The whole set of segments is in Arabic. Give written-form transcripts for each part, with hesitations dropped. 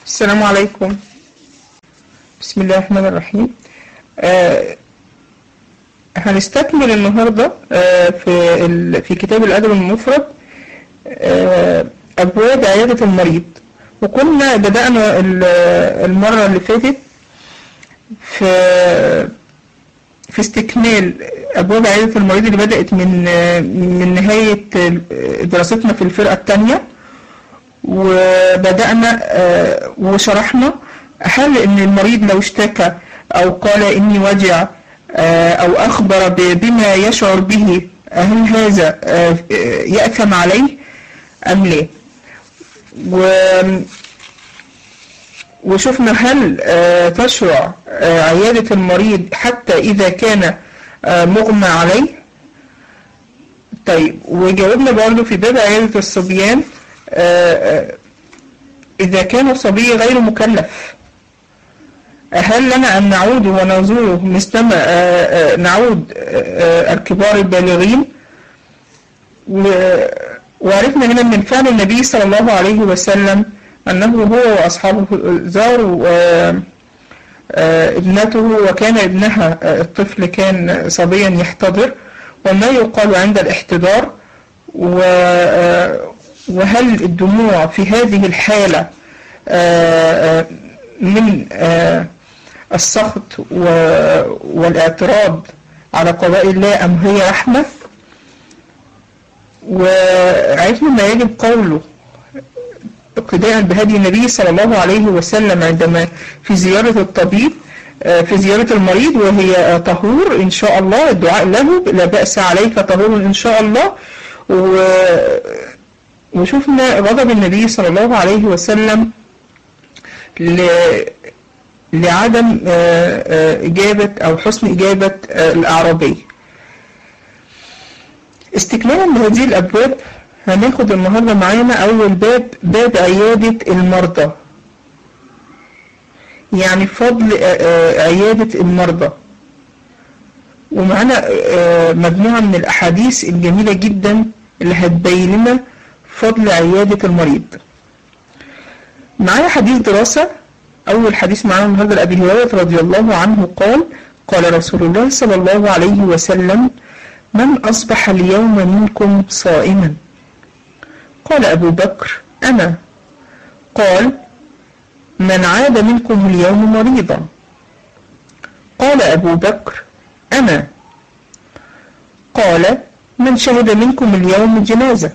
السلام عليكم. بسم الله الرحمن الرحيم. هنستكمل النهاردة في كتاب الأدب المفرد أبواب عيادة المريض، وكنا بدأنا المرة اللي فاتت في استكمال أبواب عيادة المريض اللي بدأت من نهاية دراستنا في الفرقة الثانية، وبدأنا وشرحنا هل إن المريض لو اشتكى أو قال إني وجع أو أخبر بما يشعر به، هل هذا يأثم عليه أم لا؟ وشفنا هل تشرع عيادة المريض حتى إذا كان مغمى عليه. طيب، وجاوبنا برضو في باب عيادة الصبيان إذا كان الصبي غير مكلف، هل لنا أن نعود ونزوره مثلما نعود الكبار البالغين؟ وعرفنا هنا من فعل النبي صلى الله عليه وسلم أنه هو وأصحابه زاروا ابنته، وكان ابنها الطفل كان صبيا يحتضر، وما يقال عند الاحتضار. وهل الدموع في هذه الحالة من السخط والاعتراض على قضاء الله أم هي رحمة؟ وعرفنا ما يجب قوله اقتداء بهدي النبي صلى الله عليه وسلم عندما في زيارة الطبيب، في زيارة المريض وهي طهور إن شاء الله، الدعاء له لا بأس عليك طهور إن شاء الله. وشوفنا غضب النبي صلى الله عليه وسلم لعدم إجابة أو حسن إجابة الأعرابي. استكمالا لهذه الأبواب هناخد النهاردة معانا أول باب عيادة المرضى، يعني فضل عيادة المرضى. ومعنا مجموعة من الأحاديث الجميلة جدا اللي هتبين لنا فضل عيادة المريض. معايا حديث دراسة. أول حديث معانا النهاردة لأبي هريرة رضي الله عنه قال رسول الله صلى الله عليه وسلم: من أصبح اليوم منكم صائما؟ قال أبو بكر: أنا. قال: من عاد منكم اليوم مريضا؟ قال أبو بكر: أنا. قال: من شهد منكم اليوم جنازة؟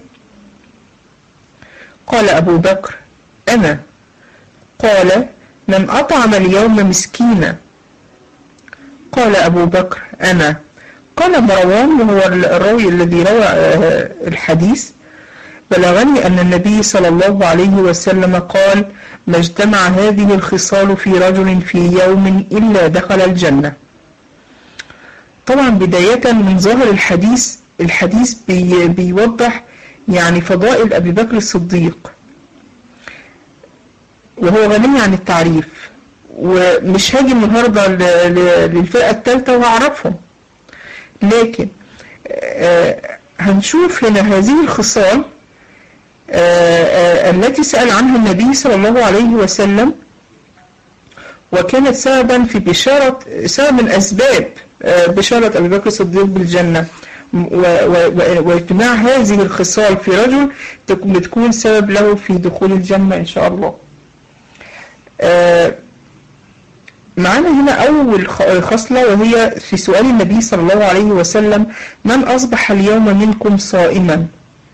قال أبو بكر: أنا. قال: من أطعم اليوم مسكينا؟ قال أبو بكر: أنا. قال مروان، وهو الراوي الذي روى الحديث: بلغني أن النبي صلى الله عليه وسلم قال: ما اجتمع هذه الخصال في رجل في يوم إلا دخل الجنة. طبعا بداية من ظاهر الحديث بيوضح يعني فضائل أبي بكر الصديق، وهو غني عن التعريف. ومش هاجي النهاردة للفئة الثالثة وهعرفهم، لكن هنشوف هنا هذه الخصال التي سأل عنها النبي صلى الله عليه وسلم، وكانت سببا في سبب من أسباب بشارة أبي بكر الصديق بالجنة. واجتماع هذه الخصال في رجل بتكون سبب له في دخول الجنة إن شاء الله. معنا هنا أول خصلة، وهي في سؤال النبي صلى الله عليه وسلم: من أصبح اليوم منكم صائما؟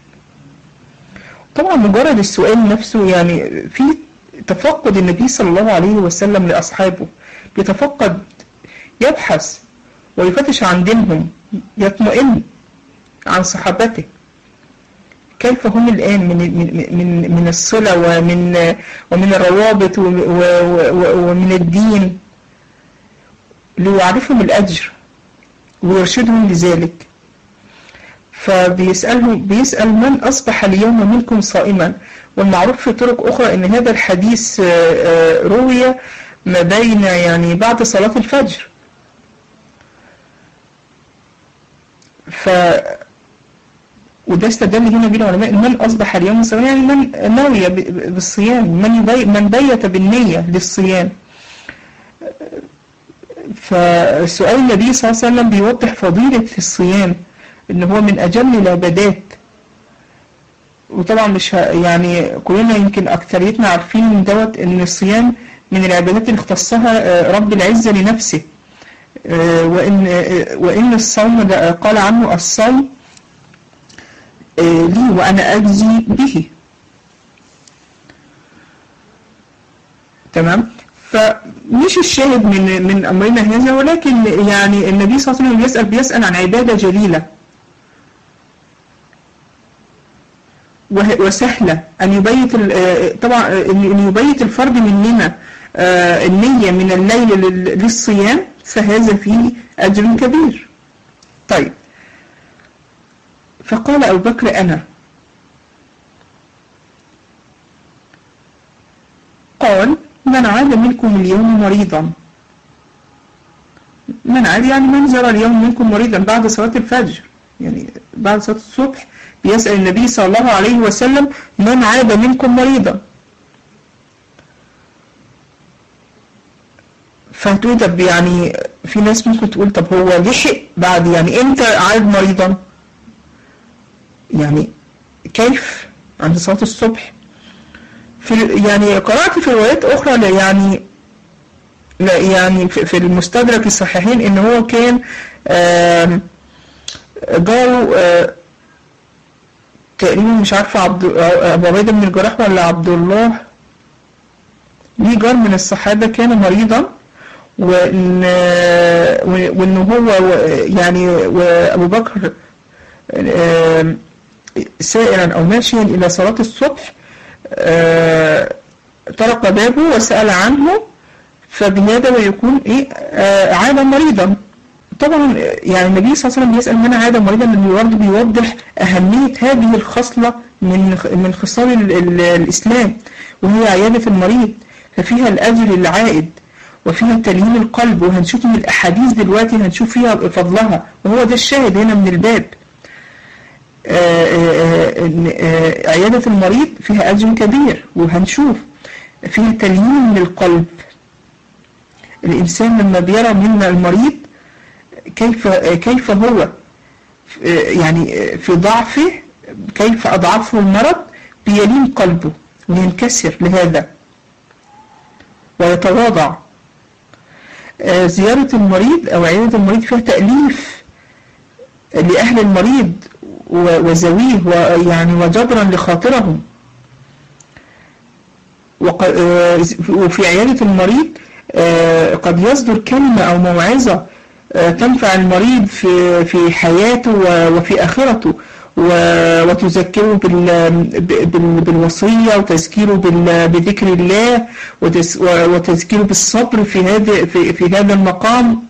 طبعا مجرد السؤال نفسه يعني في تفقد النبي صلى الله عليه وسلم لأصحابه، يتفقد، يبحث ويفتش عن دينهم، يطمئن عن صحابته كيف هم الآن من الصلة ومن الروابط ومن الدين، ليعرفهم الأجر ويرشدهم لذلك. بيسأل من أصبح اليوم منكم صائما. والمعروف في طرق أخرى أن هذا الحديث روي ما بين يعني بعد صلاة الفجر. وده استدل هنا بيه العلماء من أصبح اليوم صائما يعني من نوي بالصيام، من بيت بالنية للصيام. فسؤال النبي صلى الله عليه وسلم بيوضح فضيلة الصيام إن هو من أجل العبادات. وطبعا مش يعني كلنا يمكن أكثريتنا عارفين من دوت إن الصيام من العبادات اللي اختصها رب العزة لنفسه، وإن الصوم ده قال عنه الصوم لي وأنا أجزي به. تمام. فمش الشاهد من أمرنا هذا، ولكن يعني النبي صلى الله عليه وسلم بيسأل عن عبادة جليلة وسهلة أن يبيت طبعا أن يبيت الفرد مننا النية من الليل للصيام، فهذا فيه أجر كبير. طيب، فقال أبو بكر أنا. قال من عاد منكم اليوم مريضا، من عاد يعني من جرى اليوم منكم مريضا بعد صلاة الفجر، يعني بعد صلاة الصبح بيسأل النبي صلى الله عليه وسلم من عاد منكم مريضا. فهتقول طب يعني في ناس ممكن تقول طب هو لحق بعد، يعني امتى عاد مريضا؟ يعني كيف عند صلاة الصبح؟ يعني قرأت في روايات أخرى يعني في المستدرك الصحيحين إن هو كان جاره تقريبا مش عارفة أبو عبيدة بن الجراح ولا عبد الله، ليه جار من الصحابة كان مريضا، وإن هو يعني وأبو بكر سائرا أو ماشيا إلى صلاة الصبح طرق بابه وسأل عنه، فبهذا ويكون عاد مريضا. طبعا يعني النبي صلى الله عليه وسلم بيسأل من عاد مريضا لأنه برضه بيوضح أهمية هذه الخصلة من خصال الإسلام، وهي عيادة المريض، ففيها الأجر العائد وفيها تليين القلب، وهنشوف من الأحاديث دلوقتي هنشوف فيها فضلها، وهو ده الشاهد هنا من الباب. عيادة المريض فيها أجر كبير، وهنشوف فيها تليين للقلب. الإنسان لما بيرى من المريض كيف هو يعني في ضعفه، كيف أضعفه المرض، بيلين قلبه وينكسر لهذا ويتواضع. زيارة المريض أو عيادة المريض فيها تأليف لأهل المريض وزويه ويعني وجبرا لخاطرهم. وفي عيادة المريض قد يصدر كلمة أو موعظة تنفع المريض في حياته وفي آخرته، وتذكره بالوصية، وتذكيره بذكر الله، وتذكيره بالصبر في هذا المقام.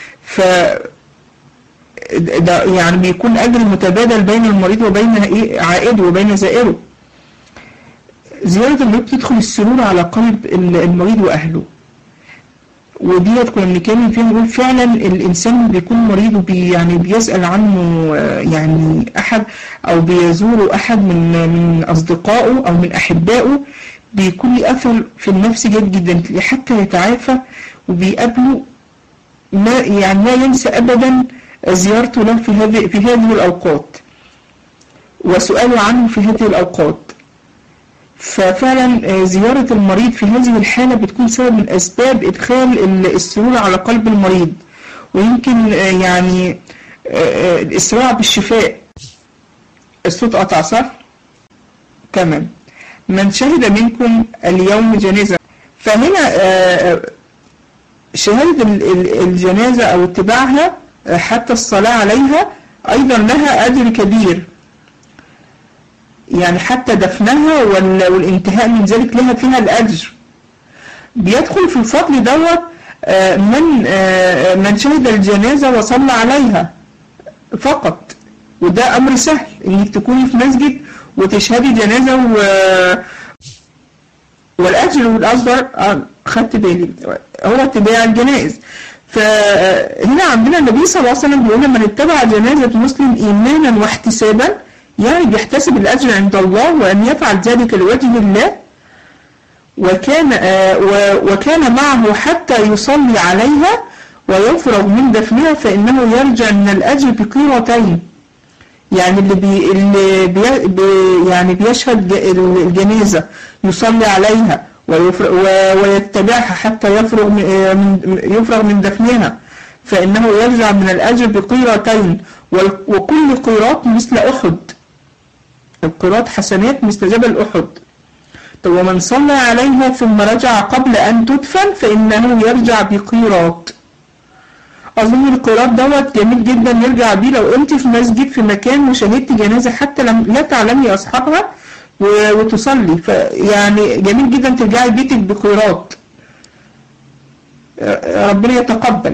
ده يعني بيكون أجر متبادل بين المريض وبين عائده وبين زائره. زيارة المريض تدخل السرور على قلب المريض وأهله، وديت كنا بنتكلم فيها نقول فعلا الإنسان بيكون مريض يعني بيسأل عنه يعني أحد أو بيزوره أحد من أصدقائه أو من أحبائه، بيكون له أثر في النفس جيد جدا حتى يتعافى، وبيقابله ما ينسى أبدا زيارته له في هذه الأوقات وسؤاله عنه في هذه الأوقات. ففعلا زيارة المريض في هذه الحالة بتكون سبب من أسباب إدخال السرور على قلب المريض، ويمكن يعني الإسراع بالشفاء. الصوت قطع صح؟ تمام. من شهد منكم اليوم جنازة، فهنا شهادة الجنازة أو اتباعها حتى الصلاة عليها أيضا لها أجر كبير، يعني حتى دفنها والانتهاء من ذلك لها فيها الأجر. بيدخل في الفضل دوت من شهد الجنازة وصلى عليها فقط، وده أمر سهل إنك تكوني في مسجد وتشهدي جنازة والأجر الأكبر خدت بالي هو اتباع الجنائز. فهنا عندنا النبي صلى الله عليه وسلم بيقول من اتبع جنازة مسلم إيمانا واحتسابا يعني بيحتسب الأجر عند الله، وأن يفعل ذلك لوجه الله، وكان معه حتى يصلي عليها ويفرغ من دفنها، فإنه يرجع من الأجر بقيرتين. يعني يعني بيشهد الجنازة، يصلي عليها ويتبعها حتى يفرغ من دفنها، فإنه يرجع من الأجر بقيرتين، وكل قيراط مثل أحد. القيراط حسنات مثل جبل أحد. ومن صلى عليها ثم رجع قبل أن تدفن فإنه يرجع بقيراط. أظن القيراط دوت جميل جدا نرجع بيه لو أنت في مسجد في مكان وشهدت جنازة حتى لا تعلمي أصحابها وتصلي، فيعني جميل جدا ترجعي بيتك بقيراط. ربنا يتقبل.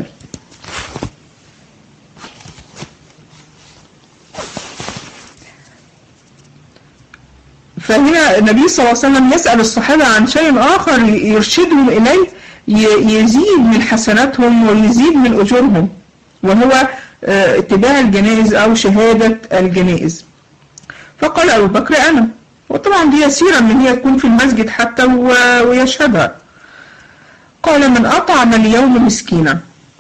فهنا النبي صلى الله عليه وسلم يسأل الصحابة عن شيء آخر يرشدهم إليه يزيد من حسناتهم ويزيد من أجورهم، وهو اتباع الجنائز أو شهادة الجنائز. فقال أبو بكر أنا، وطبعا دي يسيرة من هي تكون في المسجد حتى ويشهدها. قال من أطعم اليوم مسكينا.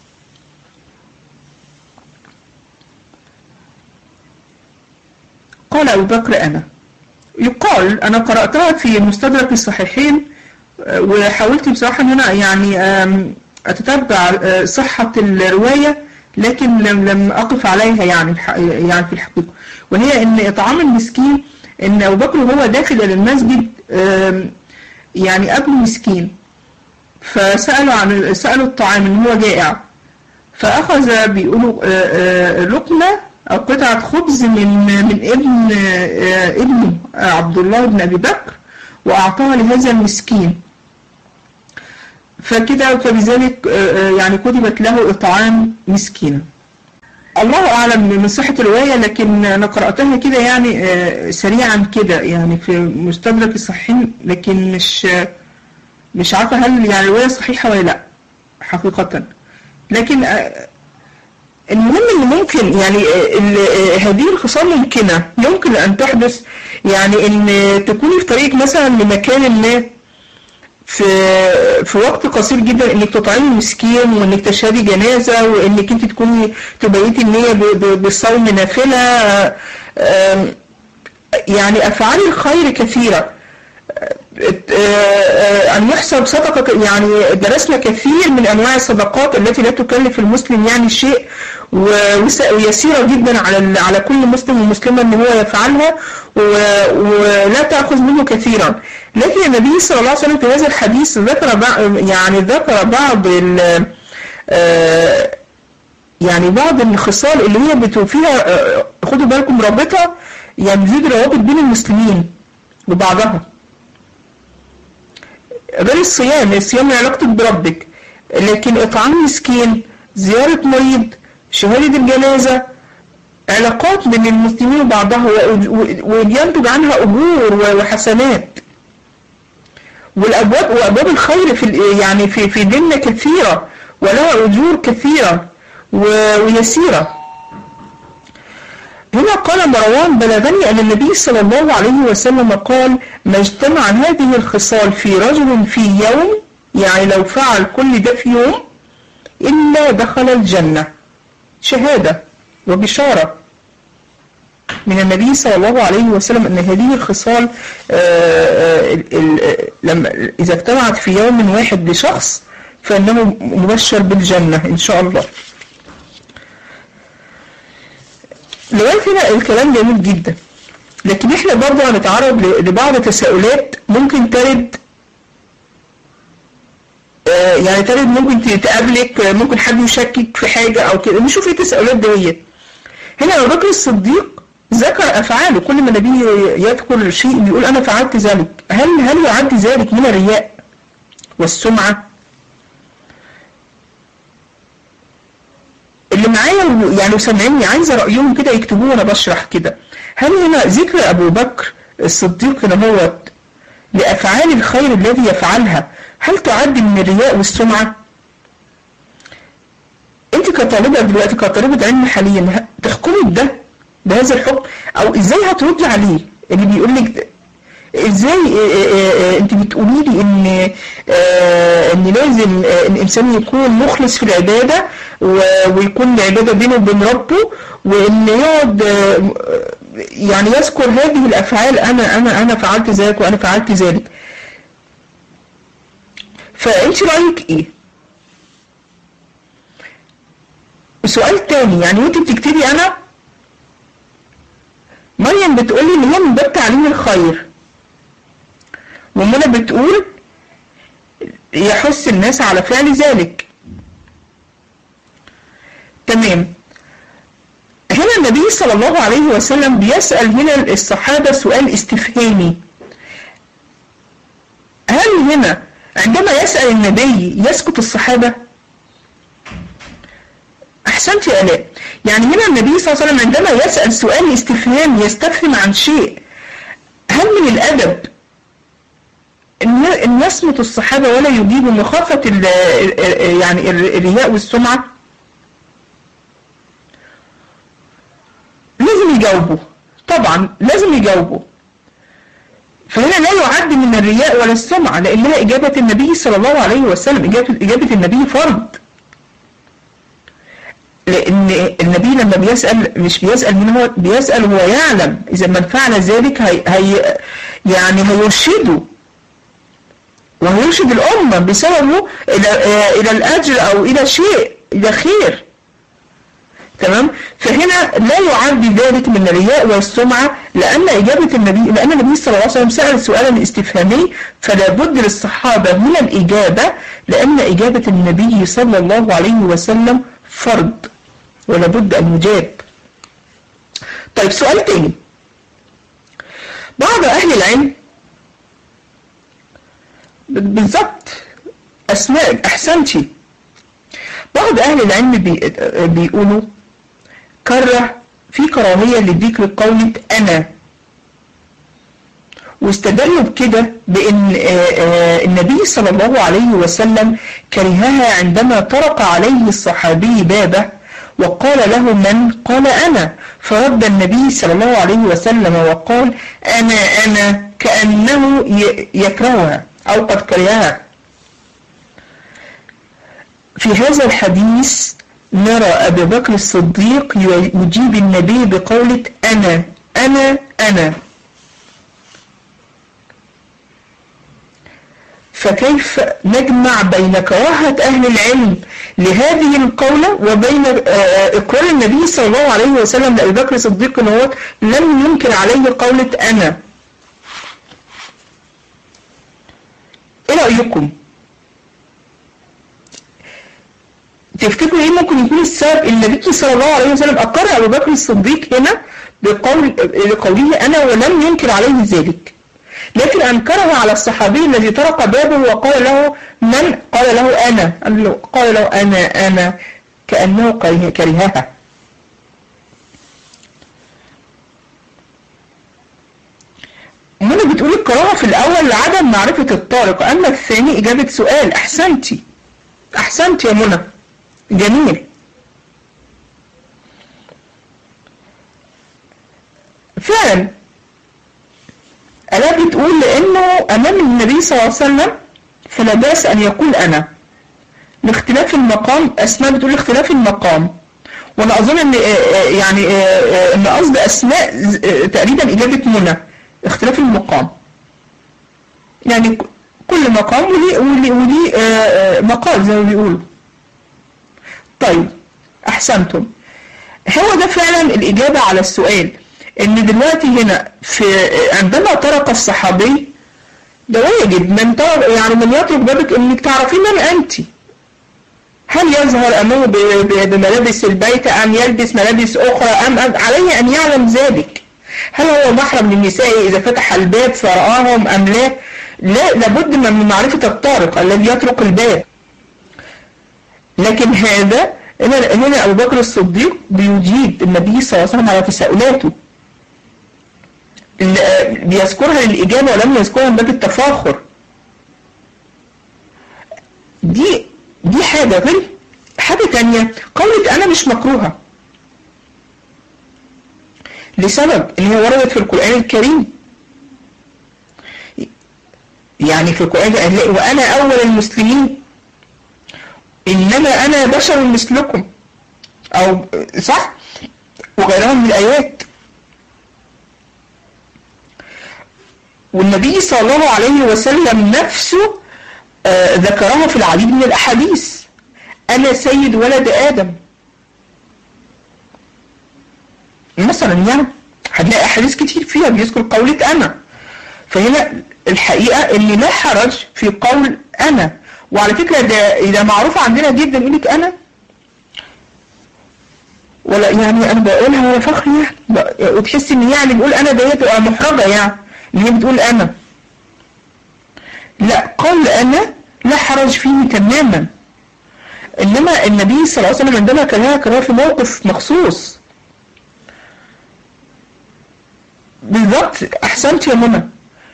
قال أبو بكر أنا. يقال أنا قرأتها في مستدرك الصحيحين، وحاولت بصراحة أن أنا يعني أتتبع صحة الرواية، لكن لم أقف عليها يعني في الحقيقة، وهي أن إطعام المسكين أن أبو بكر وهو داخل إلى المسجد يعني أبو مسكين، سألوا الطعام أن هو جائع، فأخذ بيقولوا لقمة أو قطعة خبز من ابنه عبد الله بن أبي بكر وأعطاها لهذا المسكين، فبذلك يعني كتبت له إطعام مسكين. الله أعلم من صحة الرواية، لكن أنا قرأتها كده يعني سريعا كده يعني في مستدرك الصحيحين، لكن مش عارفة هل يعني الرواية صحيحة ولا لا حقيقة. لكن المهم ان ممكن يعني هذه الخصال يمكن ان تحدث، يعني ان تكوني في طريقك مثلا لمكان ما في وقت قصير جدا انك تطعمي مسكين، وانك تشهدي جنازة، وانك انت تكوني تبيتي النية بالصوم نافلة. يعني افعال الخير كثيرة، أن يحسب صدقة. يعني درسنا كثير من أنواع الصدقات التي لا تكلف المسلم يعني شيء، ويسيرة جدا على كل مسلم ومسلمة أن هو يفعلها ولا تأخذ منه كثيرا. لكن النبي صلى الله عليه وسلم في هذا الحديث ذكر بعض يعني بعض الخصال اللي هي فيها خدوا بالكم رابطة، يعني بتزيد روابط بين المسلمين وبعضها، غير الصيام علاقتك بربك، لكن إطعام مسكين، زيارة مريض، شهادة الجنازة، علاقات بين المسلمين وبعضها، وينتج عنها أجور وحسنات. وأبواب الخير في ديننا كثيرة، ولها أجور كثيرة ويسيرة. هنا قال مروان بلغني أن النبي صلى الله عليه وسلم قال ما اجتمع هذه الخصال في رجل في يوم، يعني لو فعل كل ده في يوم، إلا دخل الجنة. شهادة وبشارة من النبي صلى الله عليه وسلم أن هذه الخصال إذا اجتمعت في يوم واحد لشخص فإنه مبشر بالجنة إن شاء الله. لغاية هنا الكلام جميل جدا، لكن احنا برضه هنتعرض لبعض التساؤلات ممكن ترد، يعني ترد ممكن تقابلك، ممكن حد يشكك في حاجة او كده. نشوف ايه التساؤلات ديت. هنا أبو بكر الصديق ذكر افعاله، كل ما النبي يذكر شيء بيقول انا فعلت ذلك. هل يعد ذلك من الرياء والسمعة؟ اللي معايا يعني وسامعيني عايزه رايهم كده يكتبوه وانا بشرح كده. هل هنا ذكر ابو بكر الصديق هنا هو لافعال الخير الذي يفعلها هل تعد من الرياء والسمعه؟ انت كطالبه دلوقتي، كطالبه علم حاليا، تحكمي بده بهذا الحكم؟ او ازاي هتردي عليه اللي بيقول لك ازاي انت بتقولي لي ان لازم الانسان يكون مخلص في العبادة ويكون العبادة بينه وبين ربه، وان يقعد يعني يذكر هذه الافعال، انا فعلت ذلك وانا فعلت ذلك. فانت رأيك ايه؟ سؤال تاني، يعني وانت بتكتبي انا مريم بتقولي ان هي من باب تعليم الخير، ومنى بتقول يحث الناس على فعل ذلك. تمام. هنا النبي صلى الله عليه وسلم بيسأل هنا الصحابة سؤال استفهامي. هل هنا عندما يسأل النبي يسكت الصحابة؟ أحسنت يا آلاء. يعني هنا النبي صلى الله عليه وسلم عندما يسأل سؤال استفهام يستفهم عن شيء، هل من الأدب أن يصمت الصحابة ولا يجيبوا مخافة يعني الرياء والسمعة؟ لازم يجاوبوا، طبعا لازم يجاوبوا. فهنا لا يعد من الرياء ولا السمعة، لأنها إجابة النبي صلى الله عليه وسلم، إجابة النبي فرض. لأن النبي لما بيسأل مش بيسأل من هو، بيسأل هو يعلم إذا من فعل ذلك يعني هيرشده وهيرشد الأمة بسببه إلى الأجر أو إلى شيء، إلى خير. تمام. فهنا لا يعد ذلك من الرياء والسمعة، لأن النبي صلى الله عليه وسلم سأل سؤالا استفهامي، فلا بد للصحابة من الإجابة، لأن إجابة النبي صلى الله عليه وسلم فرض ولا بد أن يجاب. طيب سؤال تاني. بعض أهل العلم بالضبط أسماء أحسنتي، بعض أهل العلم بيقولوا في كراهية لذكر قولة أنا، واستدلوا بكده بأن النبي صلى الله عليه وسلم كرهها عندما طرق عليه الصحابي بابه وقال له من؟ قال أنا، فرد النبي صلى الله عليه وسلم وقال أنا، كأنه يكرهها أو قد كرهها. في هذا الحديث نرى أبي بكر الصديق يجيب النبي بقولة أنا. فكيف نجمع بين كراهة أهل العلم لهذه القولة وبين إقرار النبي صلى الله عليه وسلم لأبي بكر الصديق أنه هو لم ينكر عليه قولة أنا؟ إيه رأيكم؟ تفتكروا ايه ممكن يكون السبب؟ النبي صلى الله عليه وسلم اقر ابو بكر الصديق هنا لقوله انا ولم ينكر عليه ذلك، لكن انكره على الصحابي الذي طرق بابه وقال له من؟ قال له انا، قال له انا كأنه كرهها. منى بتقول الكراهه في الاول لعدم معرفة الطارق، اما الثاني اجابة سؤال. احسنتي يا منى، جميل. فعلا ألا بتقول لأنه أمام النبي صلى الله عليه وسلم فلا بأس أن يقول أنا لاختلاف المقام. أسماء بتقول لاختلاف المقام، وأنا أظن أن يعني أن قصد أسماء تقريبا إجابة منى اختلاف المقام، يعني كل مقام وليه مقال زي ما بيقولوا. طيب أحسنتم. هو ده فعلا الإجابة على السؤال، إن دلوقتي هنا عندما طرق الصحابي ده واجب من يطرق بابك إنك تعرفين من أنت. هل يظهر أمامه بملابس البيت أم يلبس ملابس أخرى أم عليه أن يعلم ذلك؟ هل هو محرم للنساء إذا فتح الباب فرآهم أم لا؟ لا، لابد من معرفة الطارق الذي يطرق الباب. لكن هنا أبو بكر الصديق بيجيب النبي صلى الله عليه وسلم على تساؤلاته، بيذكرها للإجابة ولم يذكرها من باب التفاخر. دي حاجة. غير حاجة تانية، قولة أنا مش مكروهة. لسبب ان هي وردت في القرآن الكريم. يعني في القرآن وأنا أول المسلمين إنما أنا بشر مثلكم، أو صح، وغيرها من الآيات. والنبي صلى الله عليه وسلم نفسه ذكرها في العديد من الأحاديث: أنا سيد ولد آدم مثلا. يعني هنلاقي أحاديث كتير فيها بيذكر قولة أنا. فهنا الحقيقة ان لا حرج في قول انا. وعلى فكرة ده معروف عندنا جدا، يقولك انا، ولا يعني انا بقولها ولا فخر يعني، وتحس ان يعني بيقول انا ده تبقى محرجة، يعني ان هي بتقول انا. لا، قول انا لا حرج فيه تماما. انما النبي صلى الله عليه وسلم عندما كان في موقف مخصوص. بالضبط، احسنت يا منى.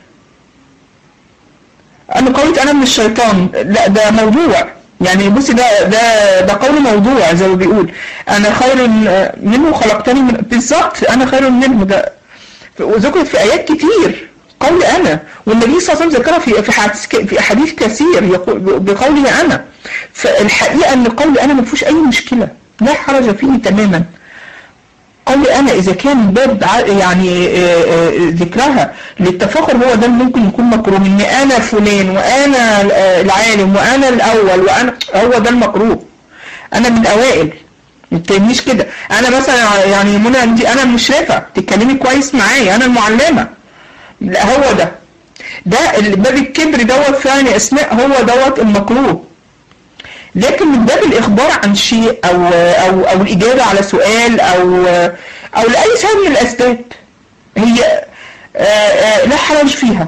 أنا قولت أنا من الشيطان، لا ده موضوع، يعني بصي ده قول موضوع زي ما بيقول أنا خير منه خلقتني من، بالظبط أنا خير منه. ده وذكرت في آيات كتير قول أنا، والنبي صلى الله عليه وسلم ذكرها في أحاديث كثير بقوله أنا. فالحقيقة أن قول أنا ما فيهوش أي مشكلة، لا حرج فيه تماما. قول أنا إذا كان باب يعني ذكرها للتفاخر، هو ده ممكن يكون مكروه، إن أنا فلان وأنا العالم وأنا الأول وأنا، هو ده المكروه. أنا من الأوائل، ما تتكلميش كده. أنا مثلا يعني منى أنا المشرفة، تتكلمي كويس معايا، أنا المعلمة. لا، هو ده باب الكبر دوت فعلا أسماء، هو دوت المكروه. لكن من باب الإخبار عن شيء أو الإجابة على سؤال أو لأي سبب من الأسباب، هي لا حرج فيها.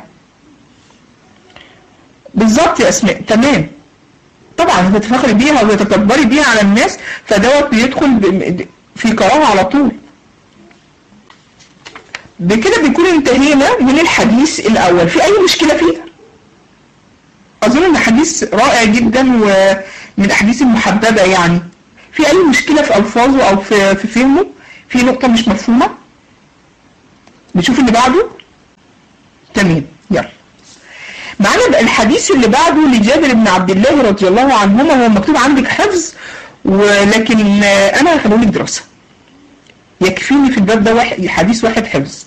بالظبط يا أسماء، تمام. طبعا هتتفخري بيها وتتكبري بيها على الناس، فدوت بيدخل في كراهة على طول. بكده بيكون انتهينا من الحديث الأول. في أي مشكلة فيها؟ أظن إن حديث رائع جدا ومن الأحاديث المحببة. يعني في أي مشكلة في ألفاظه أو في فهمه؟ في نقطة مش مفهومة؟ نشوف اللي بعده. تمام، يلا معانا بقى الحديث اللي بعده لجابر بن عبد الله رضي الله عنهما. هو مكتوب عندك حفظ، ولكن أنا هخليه لك دراسة، يكفيني في الباب ده حديث واحد حفظ.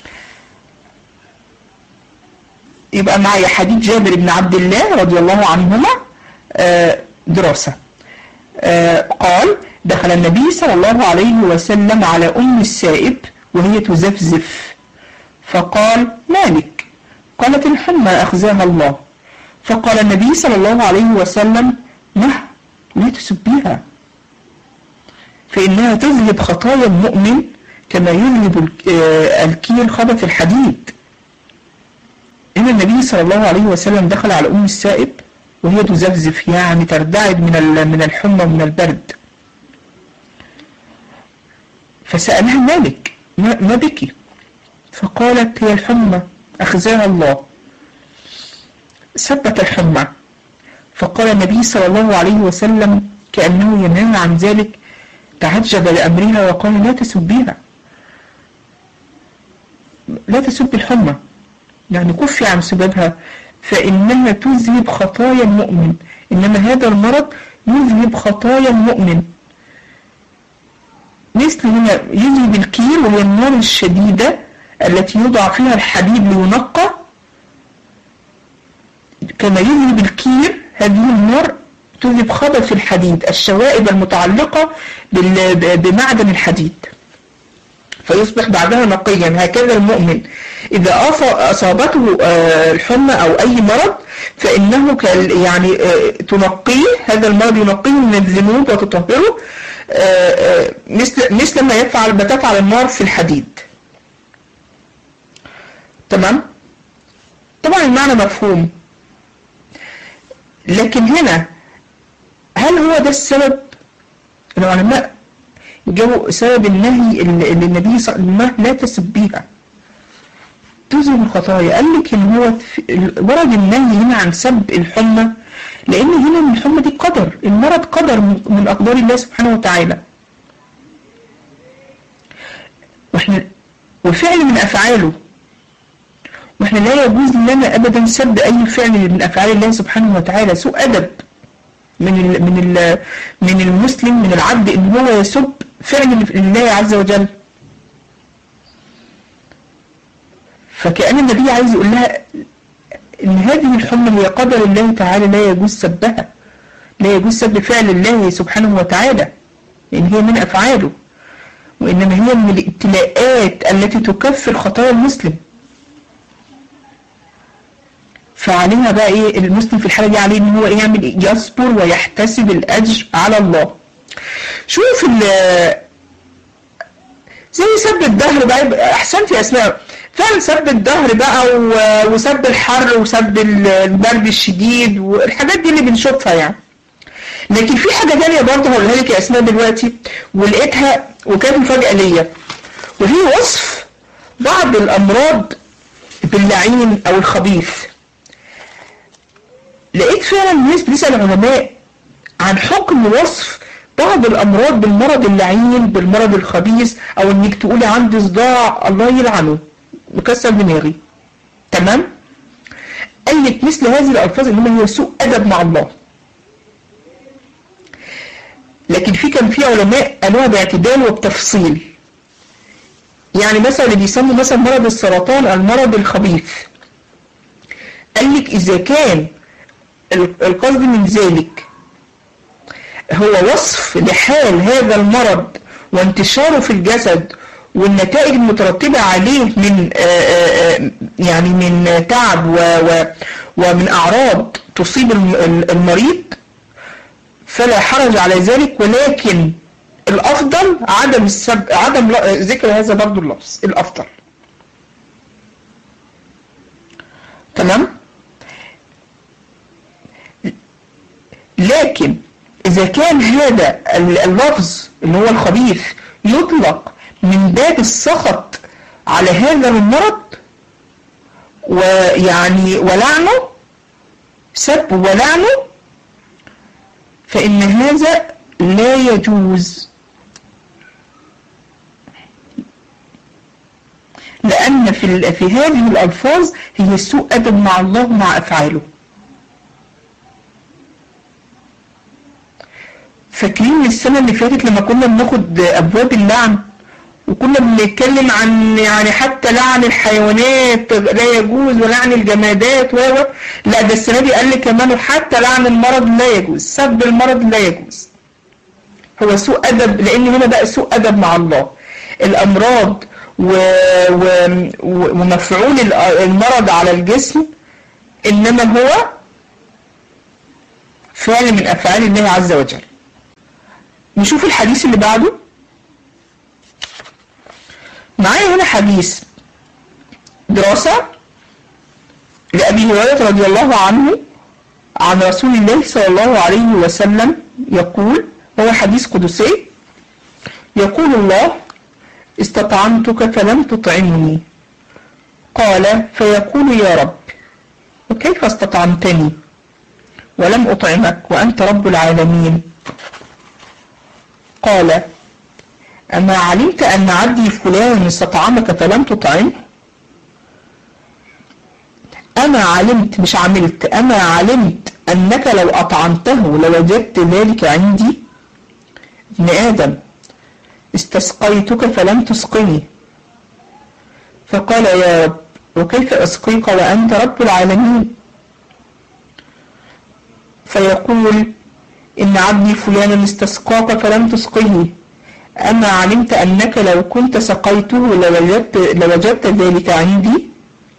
يبقى معايا حديث جابر بن عبد الله رضي الله عنهما دراسة. قال: دخل النبي صلى الله عليه وسلم على أم السائب وهي تزفزف، فقال: مالك؟ قالت: الحمى أخزاها الله. فقال النبي صلى الله عليه وسلم: لا تسبيها، فإنها تذهب خطايا المؤمن كما يذهب الكير خبث الحديد. إن النبي صلى الله عليه وسلم دخل على أم السائب وهي تزفزف، يعني ترتعد من الحمى ومن البرد. فسألها: مالك؟ ما بك؟ فقالت: هي الحمى أخزاها الله. ثبت الحمى. فقال النبي صلى الله عليه وسلم كأنه ينهى عن ذلك، تعجب لأمرها وقال: لا تسبيها، لا تسب الحمى، يعني كفي عن سببها، فإنها تذهب خطايا المؤمن. إنما هذا المرض يذهب خطايا المؤمن، مثل هنا يذهب الكير، وهي النار الشديدة التي يوضع فيها الحديد لينقى. كما يذهب الكير، هذه النار تذهب خبث الحديد، الشوائب المتعلقة بمعدن الحديد، فيصبح بعدها نقيا. هكذا المؤمن إذا أصابته الحمى أو أي مرض، فإنه يعني تنقيه، هذا المرض ينقيه من الذنوب وتطهره، مثل ما بتفعل النار في الحديد. تمام؟ طبعا المعنى مفهوم، لكن هنا هل هو ده السبب؟ العلماء جو سبب النهي اللي النبي صلى الله عليه وسلم لا تسبيها تذهب الخطايا. قال لك ان هو ورد النهي هنا عن سب الحمى، لان هنا الحمى دي قدر، المرض قدر من اقدار الله سبحانه وتعالى. واحنا وفعل من أفعاله، واحنا لا يجوز لنا أبدا سب أي فعل من أفعال الله سبحانه وتعالى. سوء أدب من المسلم، من العبد، إن هو يسب فعل الله عز وجل. فكأن النبي عايز يقول لها إن هذه الحمى هي قدر الله تعالى، لا يجوز سبها، لا يجوز سب فعل الله سبحانه وتعالى، لأن هي من أفعاله، وإنما هي من الابتلاءات التي تكفر خطايا المسلم. فعليها بقى إيه المسلم في الحالة دي؟ عليه إن هو يعمل إيه؟ يصبر ويحتسب الأجر على الله. شوف زي سب الدهر بقى، أحسنت يا أسماء، فعلا سب الدهر بقى وسب الحر وسب البرد الشديد والحاجات دي اللي بنشوفها يعني. لكن في حاجة تانية برضه هقولها لك يا أسماء دلوقتي، ولقيتها وكانت مفاجأة ليا، وهي وصف بعض الأمراض باللعين أو الخبيث. لقيت فعلا الناس بتسأل العلماء عن حكم وصف بعض الأمراض بالمرض اللعين، بالمرض الخبيث، أو إنك تقولي عندي صداع الله يلعنه مكسر دماغي. تمام؟ قال لك مثل هذه الألفاظ إنما هي سوء أدب مع الله. لكن كان في علماء قالوها باعتدال وبتفصيل. يعني مثلا اللي بيسموا مثلا مرض السرطان المرض الخبيث، قال لك إذا كان القصد من ذلك هو وصف لحال هذا المرض وانتشاره في الجسد والنتائج المترتبة عليه من يعني من تعب ومن أعراض تصيب المريض، فلا حرج على ذلك، ولكن الأفضل عدم ذكر هذا برضو اللفظ الأفضل. تمام؟ لكن إذا كان هذا اللفظ اللي هو الخبيث يطلق من باب السخط على هذا المرض ويعني ولعنه، سب ولعنه، فإن هذا لا يجوز، لأن في هذه الألفاظ هي سوء أدب مع الله ومع أفعاله. فاكرين السنة اللي فاتت لما كنا بناخد أبواب اللعن وكنا بنتكلم عن يعني حتى لعن الحيوانات لا يجوز ولعن الجمادات لا ده السنة دي قال لي كمان حتى لعن المرض لا يجوز، سب المرض لا يجوز. هو سوء أدب، لأن هنا بقى سوء أدب مع الله. الأمراض ومفعول المرض على الجسم إنما هو فعل من أفعال الله عز وجل. نشوف الحديث اللي بعده. معايا هنا حديث دراسة لأبي هريرة رضي الله عنه عن رسول الله صلى الله عليه وسلم يقول، هو حديث قدسي، يقول الله: استطعمتك فلم تطعمني. قال فيقول يا رب وكيف استطعمتني ولم أطعمك وأنت رب العالمين؟ قال أما علمت أن عبدي فلان استطعمك فلم تطعمه؟ أما علمت، مش عملت، أما علمت أنك لو أطعمته لوجدت ذلك عندي؟ ابن آدم استسقيتك فلم تسقني. فقال يا رب وكيف أسقيك وأنت رب العالمين؟ فيقول إن عبدي فلانا استسقاك فلم تسقه. أما علمت أنك لو كنت سقيته لوجدت ذلك عندي؟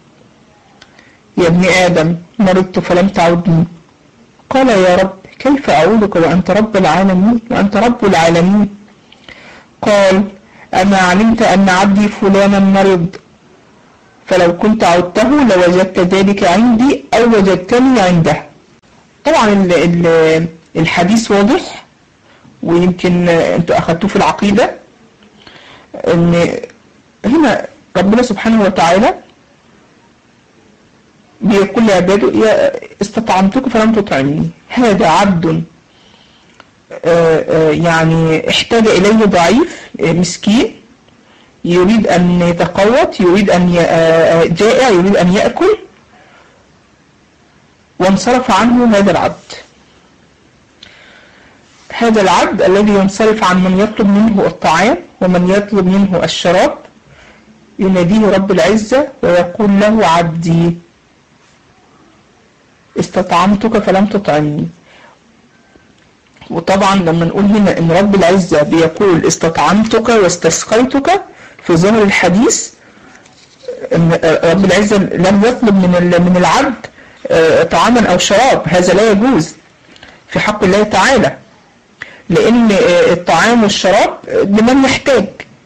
يا ابن آدم مرضت فلم تعودني. قال يا رب كيف أعودك وأنت رب العالمين وأنت رب العالمين؟ قال أما علمت أن عبدي فلانا مرض فلو كنت عدته لوجدت ذلك عندي أو وجدتني عنده. طبعا الحديث واضح، ويمكن انتوا أخذتوه في العقيدة، ان هنا ربنا سبحانه وتعالى بيقول لعباده يا استطعمتك فلم تطعمني. هذا عبد يعني احتاج إليه ضعيف مسكين، يريد أن يتقوت، يريد أن جائع، يريد أن يأكل، وانصرف عنه هذا العبد. هذا العبد الذي ينصرف عن من يطلب منه الطعام ومن يطلب منه الشراب، يناديه رب العزة ويقول له: عبدي استطعمتك فلم تطعمني. وطبعا لما نقول هنا ان رب العزة بيقول استطعمتك واستسقيتك، في ظاهر الحديث ان رب العزة لم يطلب من العبد طعاما او شراب، هذا لا يجوز في حق الله تعالى، لان الطعام والشراب لمن يحتاج،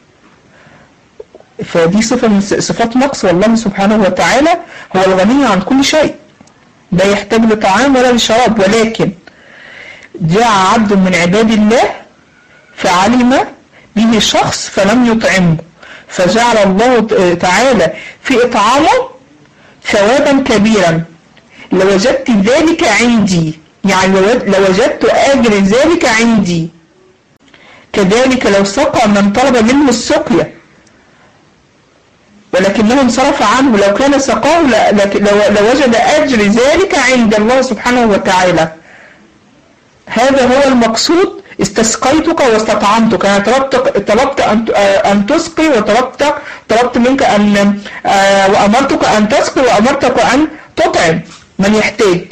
فدي صفة من صفات نقص، والله سبحانه وتعالى هو الغني عن كل شيء، لا يحتاج لطعام ولا لشراب. ولكن جاء عبد من عباد الله فعلم به شخص فلم يطعمه، فجعل الله تعالى في إطعامه ثوابا كبيرا، لوجدت ذلك عندي، يعني لوجدت أجر ذلك عندي. كذلك لو سقى من طلب منه السقيا ولكنه انصرف عنه، لو كان سقاه لوجد أجر ذلك عند الله سبحانه وتعالى. هذا هو المقصود، استسقيتك واستطعمتك، يعني طلبت أن تسقي، طلبت منك أن وأمرتك أن تسقي وأمرتك أن تطعم من يحتاج،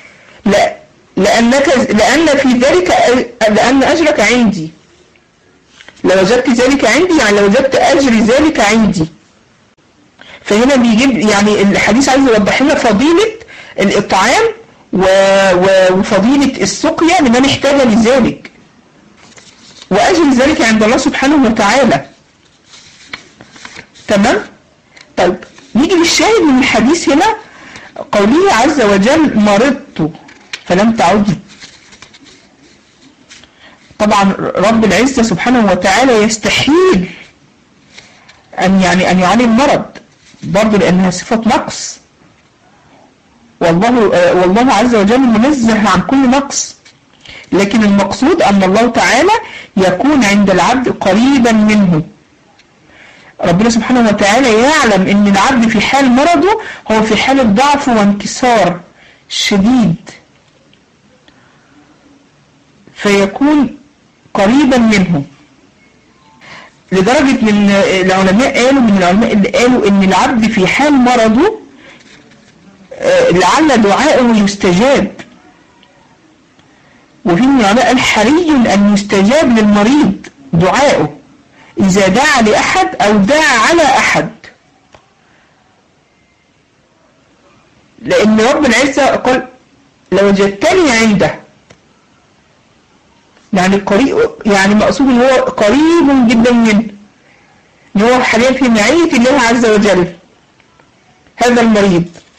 لأن أجرك عندي، لوجدت ذلك عندي، يعني لوجدت أجر ذلك عندي. فهنا بيجيب يعني الحديث عايز يوضح لنا فضيلة الإطعام وفضيلة السقيا لمن احتاج لذلك، وأجر ذلك عند الله سبحانه وتعالى. تمام؟ طيب نيجي للشاهد من الحديث هنا، قوله عز وجل: مرضت فلم تعدني. طبعا رب العزة سبحانه وتعالى يستحيل أن يعاني المرض برضه، لأنها صفة نقص، والله عز وجل منزه عن كل نقص. لكن المقصود أن الله تعالى يكون عند العبد قريبا منه. ربنا سبحانه وتعالى يعلم أن العبد في حال مرضه هو في حالة ضعف وانكسار شديد، فيكون قريبا منه، لدرجة من العلماء اللي قالوا ان العبد في حال مرضه لعل دعائه يستجاب، وفي من العلماء قال حري ان يستجاب للمريض دعائه اذا دعا لأحد او دعا على احد، لان رب العزة قال: لوجدتني عنده، يعني قريب، يعني مقصود ان هو قريب جدا منه، ان هو حاليا في معية الله عز وجل هذا المريض.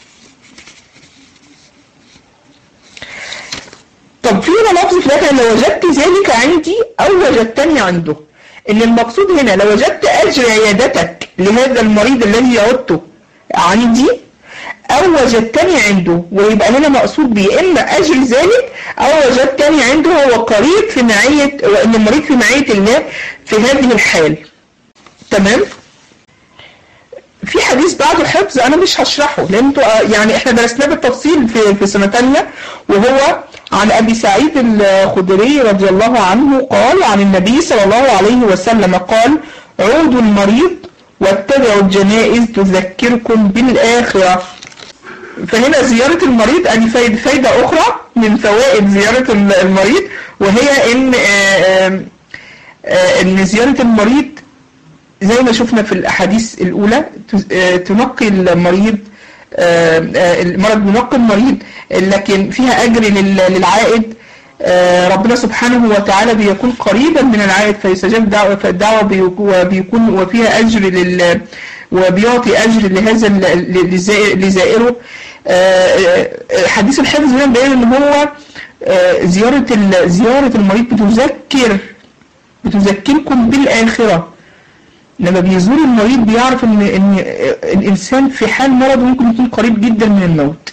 طب في هنا لفظ في الآخر: لو وجدت ذلك عندي أو وجدتني عنده، ان المقصود هنا لو وجدت أجر عيادتك لهذا المريض الذي يعدته عندي أو وجدتني عنده، ويبقى هنا مقصود به إما أجر ذلك أو وجدتني عنده، هو قريب في معية، وإن المريض في معية الله في هذه الحال. تمام؟ في حديث بعده حفظ أنا مش هشرحه، لأن يعني إحنا درسناه بالتفصيل في سنة تانية، وهو عن أبي سعيد الخدري رضي الله عنه قال: عن النبي صلى الله عليه وسلم قال: عودوا المريض واتبعوا الجنائز تذكركم بالآخرة. فهنا زيارة المريض ادي فايدة اخرى من فوائد زيارة المريض، وهي ان زيارة المريض زي ما شفنا في الاحاديث الاولى تنقي المريض، المرض بينقي المريض، لكن فيها اجر للعائد. ربنا سبحانه وتعالى بيكون قريبا من العائد فيستجاب الدعوة وبيكون وفيها اجر وبيعطي اجر لهذا لزائره. حديث الحفظ هنا بيقول ان هو زيارة المريض بتذكركم بالآخرة. لما بيزور المريض بيعرف ان الانسان في حال مرض ممكن يكون قريب جدا من الموت،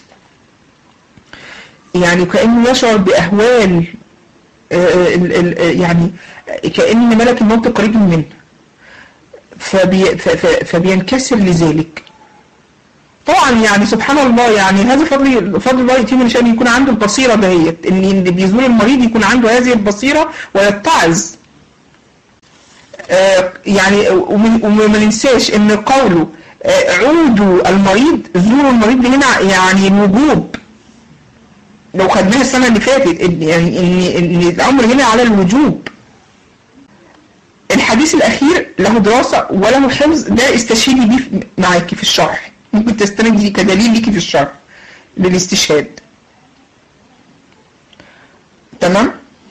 يعني كأنه يشعر بأهوال، يعني كأن ملك الموت قريب منه، فبينكسر لذلك. طبعا يعني سبحان الله، يعني هذا فضل الله يؤتيه من شأن يكون عنده البصيرة دهيت، ان اللي بيزور المريض يكون عنده هذه البصيرة ويتعظ. يعني وما ننساش ان قوله عودوا المريض، زوروا المريض هنا يعني الوجوب، لو خدناها السنة اللي فاتت يعني ان الامر هنا على الوجوب. الحديث الاخير له دراسة وله حفظ، ده استشهدي بيه معاكي في الشرح، ممكن تستندي كدليل ليكي في الشرح للاستشهاد. تمام؟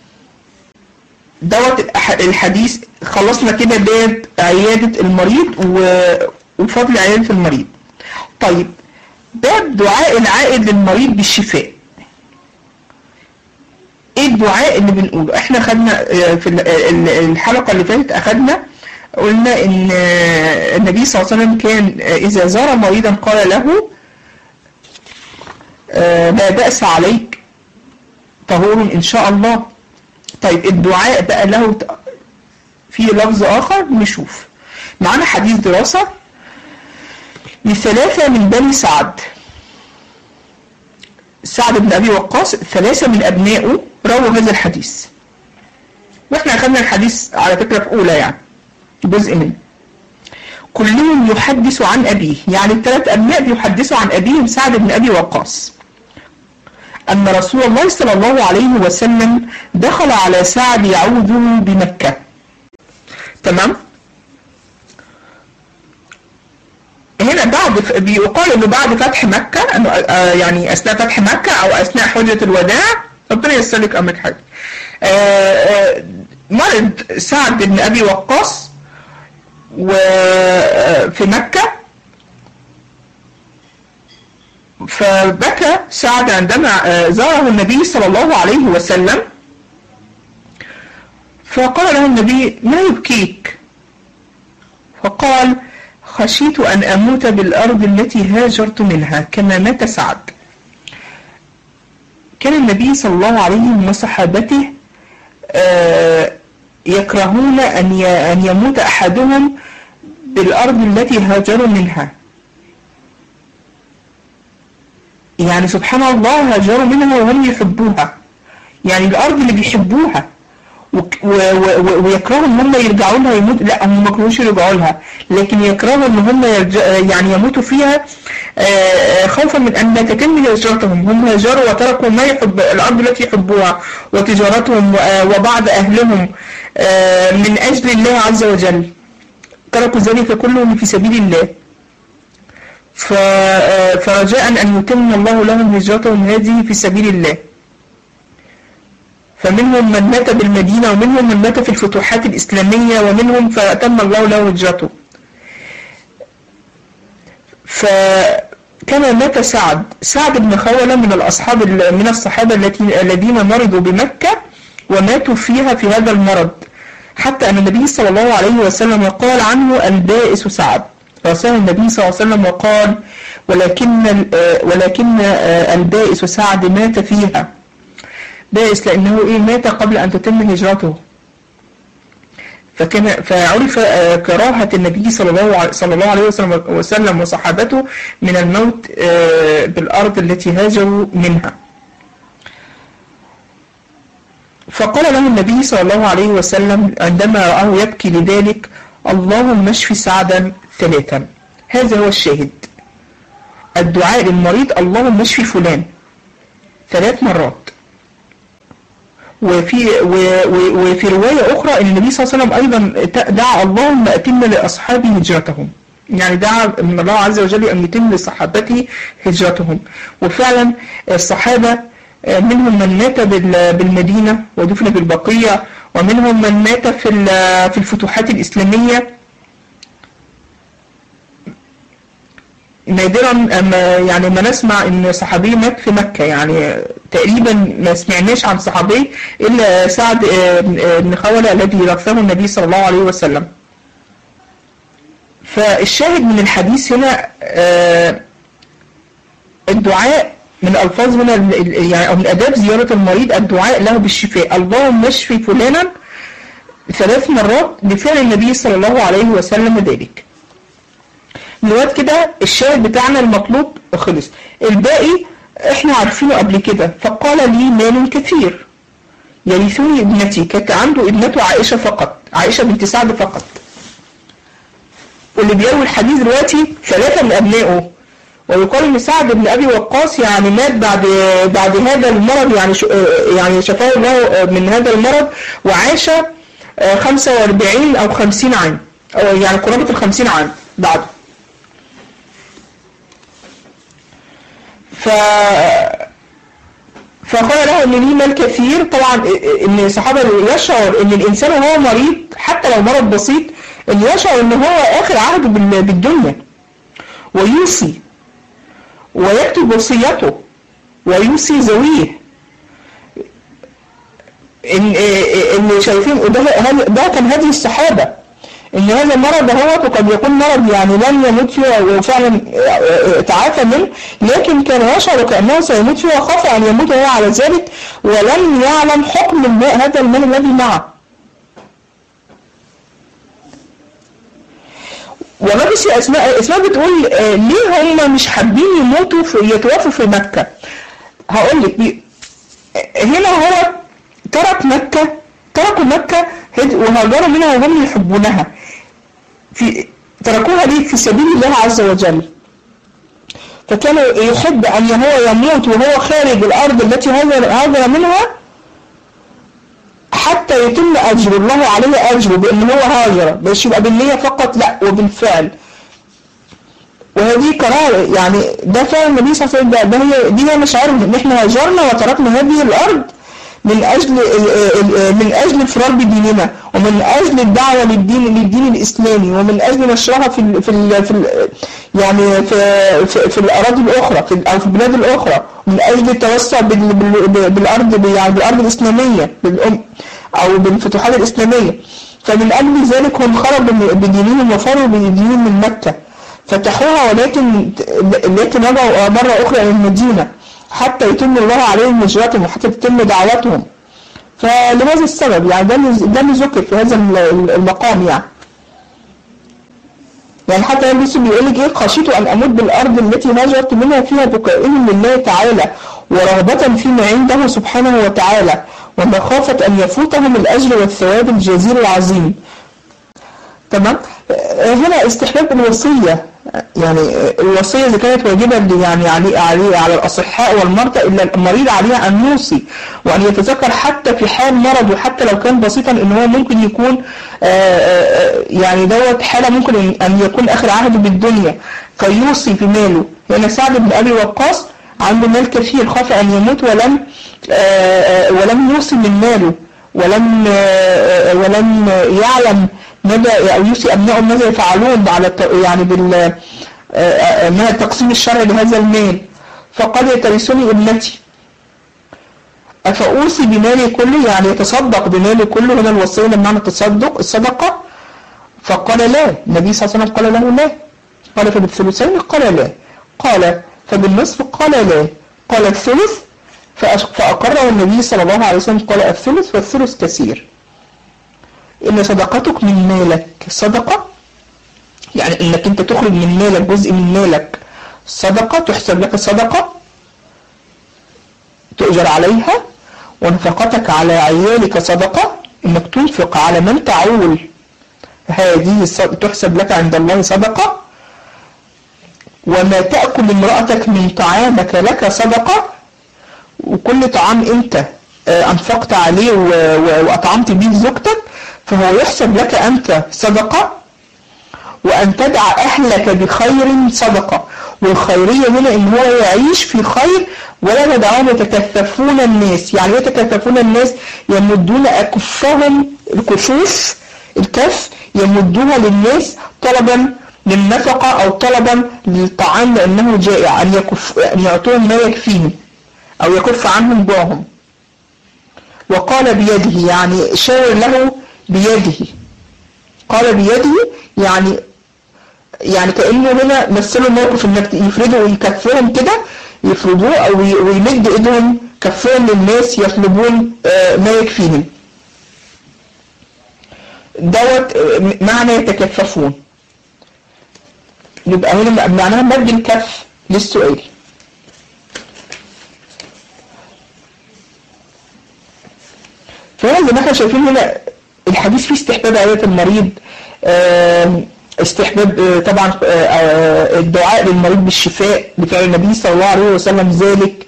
دوت الحديث. خلصنا كده باب عيادة المريض وفضل عيادة المريض. طيب باب دعاء العائد للمريض بالشفاء. ايه الدعاء اللي بنقوله؟ احنا خدنا في الحلقة اللي فاتت قلنا ان النبي صلى الله عليه وسلم كان اذا زار مريضا قال له لا بأس عليك طهور ان شاء الله. طيب الدعاء بقى له في لفظ اخر، نشوف معنا حديث دراسة لثلاثة من بني سعد بن ابي وقاص، 3 من ابنائه رووا هذا الحديث، واحنا اخذنا الحديث على فكرة في اولى يعني جزء منه. كلهم يحدث عن أبيه، يعني ال3 أبناء بيحدثوا عن أبيهم سعد بن أبي وقاص، أن رسول الله صلى الله عليه وسلم دخل على سعد يعوده بمكة. تمام؟ هنا بيقال أنه بعد فتح مكة، يعني أثناء فتح مكة أو أثناء حجة الوداع، ربنا ييسر لك أمرك حاجة، مرض سعد بن أبي وقاص وفي مكة، فبكى سعد عندما زاره النبي صلى الله عليه وسلم، فقال له النبي ما يبكيك؟ فقال خشيت أن أموت بالأرض التي هاجرت منها كما مات سعد. كان النبي صلى الله عليه وسلم وصحابته يكرهون أن يموت أحدهم بالأرض التي هاجروا منها، يعني سبحان الله هاجروا منها وهم يحبوها، يعني الأرض اللي بيحبوها ويكرهوا ان هم يرجعوا لها يموت، لا هم ما كانوش يرجعوا لها، لكن يكرهوا ان هم يعني يموتوا فيها خوفا من ان تتم هجرتهم. هم هاجروا وتركوا ما يحب الارض التي يحبوها وتجارتهم وبعض اهلهم من اجل الله عز وجل، تركوا ذلك كله في سبيل الله، فرجاء ان يتم الله لهم هجرتهم هذه في سبيل الله. فمنهم من مات بالمدينة ومنهم من مات في الفتوحات الإسلامية ومنهم فأتم الله له هجرته. فكما مات سعد بن خولة من الصحابة الذين مرضوا بمكة وماتوا فيها في هذا المرض، حتى أن النبي صلى الله عليه وسلم قال عنه البائس سعد. رسال النبي صلى الله عليه وسلم وقال ولكن البائس سعد مات فيها، بائس لأنه مات قبل أن تتم هجرته. فعرف كراهة النبي صلى الله عليه وسلم وصحابته من الموت بالأرض التي هاجروا منها. فقال له النبي صلى الله عليه وسلم عندما رآه يبكي لذلك اللهم اشف سعدا 3. هذا هو الشاهد، الدعاء للمريض اللهم اشف فلان 3 مرات. وفي رواية أخرى أن النبي صلى الله عليه وسلم أيضا دعا اللهم أتم لأصحابه هجرتهم، يعني دعا من الله عز وجل أن يتم لصحابته هجرتهم. وفعلا الصحابة منهم من مات بالمدينة ودفن بالبقية، ومنهم من مات في الفتوحات الإسلامية. نادرا يعني ما نسمع ان صحابي مات في مكة، يعني تقريبا ما سمعناش عن صحابي الا سعد بن خولة الذي رثه النبي صلى الله عليه وسلم. فالشاهد من الحديث هنا الدعاء من الفاظ هنا يعني او من اداب زيارة المريض الدعاء له بالشفاء، اللهم اشفي فلانا 3 مرات لفعل النبي صلى الله عليه وسلم ذلك. دلوقتي كده الشاهد بتاعنا المطلوب خلص، الباقي احنا عارفينه قبل كده. فقال لي مال كثير يرثني ابنتي، كانت عنده ابنته عائشة فقط، عائشة بنت سعد فقط. واللي بيروي الحديث دلوقتي 3 من أبنائه، ويقال ان سعد بن أبي وقاص يعني مات بعد هذا المرض، يعني شفاه الله من هذا المرض، وعاش 45 أو 50 عام، أو يعني قرابة 50 عام بعده. فقال له ان ليه مال كثير. طبعا ان الصحابه يشعر ان الانسان وهو مريض حتى لو مرض بسيط ان يشعر ان هو اخر عهده بالدنيا، ويوصي ويكتب وصيته ويوصي ذويه. ان شايفين ده كان هدي الصحابه، ان هذا المرض هو قد يكون مرض يعني لن يموت فيه وفعلا تعافى منه، لكن كان يشعر كأنه سيموت فيه وخاف أن يموت هو على ذلك، ولم يعلم حكم هذا المال الذي معه. ونفس اسماء بتقول ليه هم مش حابين يتوافوا في مكة. هقول لك هنا هو تركوا مكة وهاجروا منها وهم يحبونها، تركوها ليه؟ في سبيل الله عز وجل. فكان يحب أن هو يموت وهو خارج الأرض التي هاجر منها حتى يتم أجر الله عليه أجره بأن هو هاجر، مش يبقى بالنية فقط، لا وبالفعل. وهذه قرار يعني ده فعل النبي صلى الله عليه وسلم، دي هي مشاعرهم ان احنا هاجرنا وتركنا هذه الأرض من أجل الفرار بديننا، ومن أجل الدعوة للدين الإسلامي، ومن أجل نشرها في الأراضي الأخرى أو في البلاد الأخرى، ومن أجل التوسع بالأرض الإسلامية أو بالفتوحات الإسلامية. فمن أجل ذلك هم خرجوا بدينهم وفروا بدينهم من مكة، فتحوها ولكن رجعوا مرة أخرى إلى المدينة حتى يتم الله عليهم هجرتهم وحتى تتم دعوتهم. فلهذا السبب يعني ده اللي ذكر في هذا المقام. يعني حتى النبي بيقول لك ايه: خشيت ان اموت بالارض التي هاجرت منها فيها بكائهم لله تعالى ورغبة فيما عنده سبحانه وتعالى، ومخافة ان يفوتهم الاجر والثواب الجزيل العظيم. تمام. هنا استحباب الوصية، يعني الوصية إذا كانت واجبة يعني على الأصحاء والمرضى، إلا المريض عليه أن يوصي وأن يتذكر حتى في حال مرض، وحتى لو كان بسيطا إن هو ممكن يكون يعني دوت حالة ممكن أن يكون آخر عهده بالدنيا، فيوصي في ماله. هنا سعد بن أبي وقاص عنده مال كثير، خاف أن يموت ولم يوصي من ماله، ولم يعلم ماذا أو يوصي أبنائه ماذا يفعلون على يعني مع التقسيم الشرعي لهذا المال. فقال: ترثني ابنتي أفأوصي بمالي كله، يعني يتصدق بمالي كله. هنا الوصية بمعنى الصدقة. فقال لا. النبي صلى الله عليه وسلم قال له لا. قال: فبالثلثين؟ قال لا. قال: فبالنصف؟ قال لا. قال: الثلث. فأقره النبي صلى الله عليه وسلم قال: الثلث، والثلث كثير. إن صدقتك من مالك صدقة، يعني إنك أنت تخرج من مالك جزء من مالك صدقة، تحسب لك صدقة تؤجر عليها. ونفقتك على عيالك صدقة، إنك تنفق على من تعول، هذه تحسب لك عند الله صدقة. وما تأكل امرأتك من طعامك لك صدقة، وكل طعام أنت أنفقت عليه وأطعمت به زوجتك فهو يحسب لك أنت صدقة. وأن تدع أهلك بخير صدقة، والخيرية هنا إن هو يعيش في خير ولا تدعهم يتكففون الناس. يعني يتكففون الناس يمدون أكفهم، الكف يمدوها للناس طلبا للنفقة أو طلبا للطعام لأنه جائع، أن يعطوهم ما يكفيهم أو يكف عنهم جوعهم. وقال بيده، يعني شاور له بيده. قال بيده يعني كأنه هنا مثلوا الموقف انك يفردوا ويكفرهم كده، يفردوه او ويمد ايدهم كفهم للناس يطلبون ما يكفيهم. دوت معنى يتكففون، يبقى هنا معناها مد الكف للسؤال. فهنا زي ما احنا شايفين هنا الحديث فيه استحباب عيادة المريض، استحباب طبعا الدعاء للمريض بالشفاء بفعل النبي صلى الله عليه وسلم ذلك.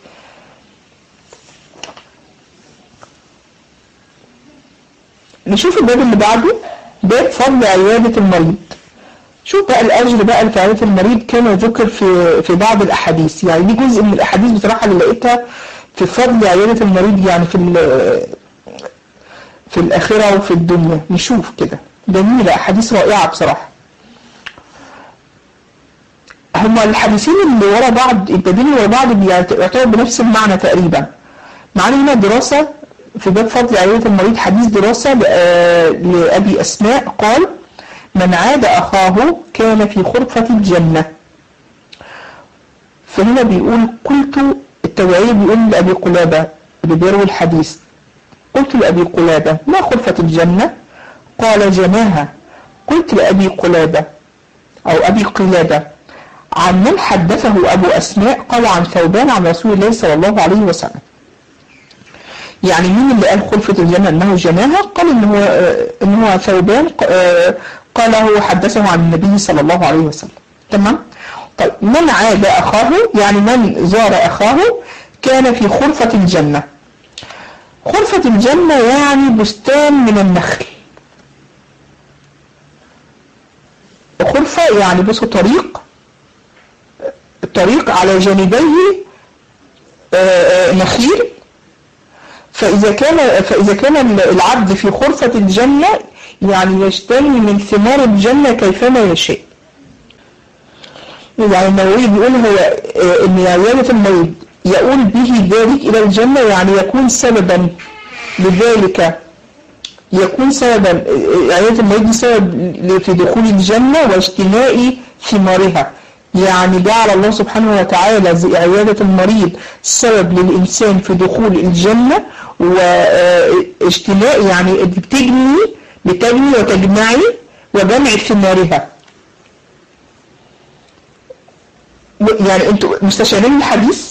نشوف الباب اللي بعده، باب فضل عيادة المريض. شوف بقى الأجر بقى في عيادة المريض كما ذكر في بعض الأحاديث، يعني دي جزء من الأحاديث بصراحة اللي لقيتها في فضل عيادة المريض، يعني في الآخرة وفي الدنيا. نشوف كده جميلة، أحاديث رائعة بصراحة. هما الحديثين اللي ورا بعض، البابين اللي ورا بعض بيعتبروا بنفس المعنى تقريبا. معنا هنا دراسة في باب فضل عيادة المريض، حديث دراسة لأبي أسماء قال: من عاد أخاه كان في خرفة الجنة. فهنا بيقول قلت، التوعية بيقول لأبي قلابة اللي بيروي الحديث: قلت لأبي قلابة ما خرفة الجنة؟ قال: جناها. قلت لأبي قلابة أو أبي قلابة عن من حدثه أبو أسماء؟ قال: عن ثوبان عن رسول الله صلى الله عليه وسلم. يعني مين اللي قال خلفة الجنة أنه جناها؟ قال إن هو ثوبان قاله حدثه عن النبي صلى الله عليه وسلم. تمام؟ طيب من عاد أخاه، يعني من زار أخاه كان في خرفة الجنة. خرفة الجنة يعني بستان من النخل. خرفة يعني بصوا طريق على جانبيه نخيل. فإذا كان العبد في خرفة الجنة يعني يشتري من ثمار الجنة كيفما يشاء. يعني النووي بيقول هو إن عيادة المريض يقول به ذلك إلى الجنة، يعني يكون سببا لذلك، يكون سببا عيادة المريض سبب في دخول الجنة واجتناء ثمارها. يعني جعل الله سبحانه وتعالى عيادة المريض سبب للإنسان في دخول الجنة واجتناء، يعني بتجني وتجمعي وجمع ثمارها. يعني انتوا مستشعرين الحديث؟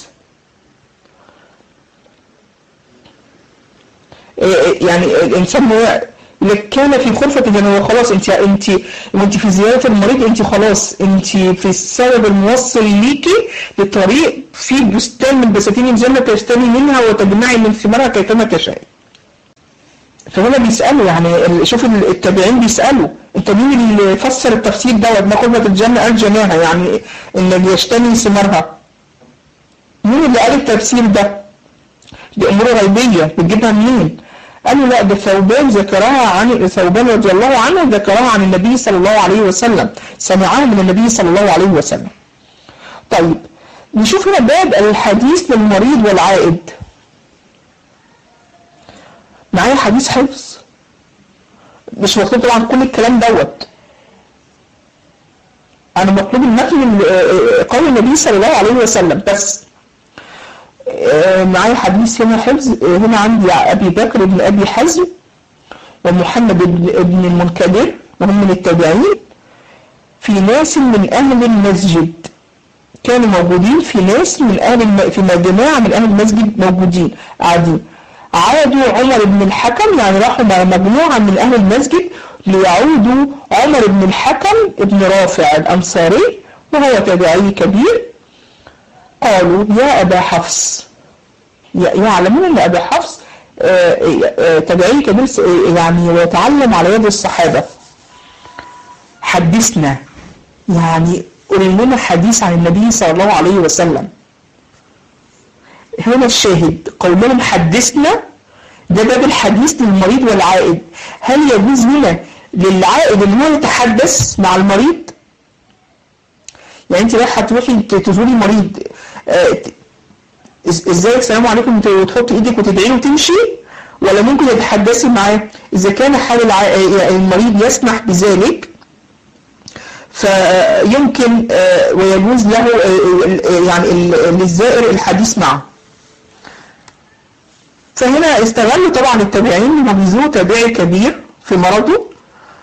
يعني الإنسان هو كان في خرفة الجنة، خلاص انت في زيارة المريض، انت خلاص انت في السبب الموصل ليكي لطريق في بستان من بساتين الجنة تشتري منها وتجمعي من ثمارها كيفما تشاء. فهنا بيسألوا، يعني شوف التابعين بيسألوا انت مين اللي فسر التفسير دوت؟ ما خرفة الجنة قال جناها، يعني ان يشتري ثمارها. مين اللي قال التفسير ده؟ دي امور غيبية بتجيبها منين؟ قالوا لا، ده ثوبان ذكرها عن ثوبان رضي الله عنه، ذكرها عن النبي صلى الله عليه وسلم، سمعها من النبي صلى الله عليه وسلم. طيب نشوف هنا باب الحديث للمريض والعائد. معايا حديث حفظ، مش مطلوب طبعا كل الكلام دوت، انا مطلوب المتن قول النبي صلى الله عليه وسلم بس. معايا حديث هنا حفظ، هنا عندي أبي بكر بن أبي حزم ومحمد بن المنكدر، وهم من التابعين، في ناس من أهل المسجد كانوا موجودين، في ناس من في جماعة من أهل المسجد موجودين قاعدين. عادوا عمر بن الحكم، يعني راحوا مع مجموعة من أهل المسجد ليعودوا عمر بن الحكم بن رافع الأنصاري وهو تابعي كبير. قالوا يا أبا حفص، يعلمون أن أبا حفص تابعي كبير يعني ويتعلم على يد الصحابة. حدثنا، يعني قل لنا حديث عن النبي صلى الله عليه وسلم. هنا الشاهد قولهم حدثنا، ده باب الحديث للمريض والعائد. هل يجوز لنا للعائد ان هو يتحدث مع المريض؟ يعني انت رايحه تروحي تزوري مريض، ازيك السلام عليكم وتحط ايدك وتدعي له وتمشي، ولا ممكن تتحدثي معاه؟ اذا كان حال المريض يسمح بذلك فيمكن ويجوز له يعني للزائر الحديث معه. فهنا استغلوا طبعا التابعين لما بيزوروا تابعي كبير في مرضه،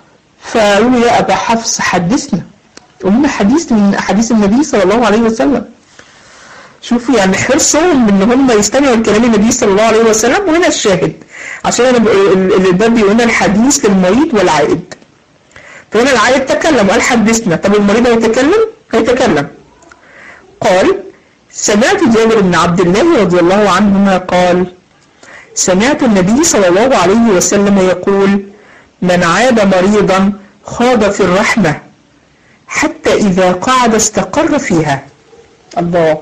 فقالوا له يا أبا حفص حدثنا، قلنا حديث من أحاديث النبي صلى الله عليه وسلم. شوفوا يعني حرصهم ان هم يستمعوا لكلام النبي صلى الله عليه وسلم. وهنا الشاهد عشان الباب بيقول لنا الحديث للمريض والعائد. فهنا العائد تكلم وقال حدثنا، طب المريض هيتكلم. قال سمعت جابر بن عبد الله رضي الله عنهما قال سمعت النبي صلى الله عليه وسلم يقول من عاد مريضا خاض في الرحمة حتى إذا قعد استقر فيها. الله،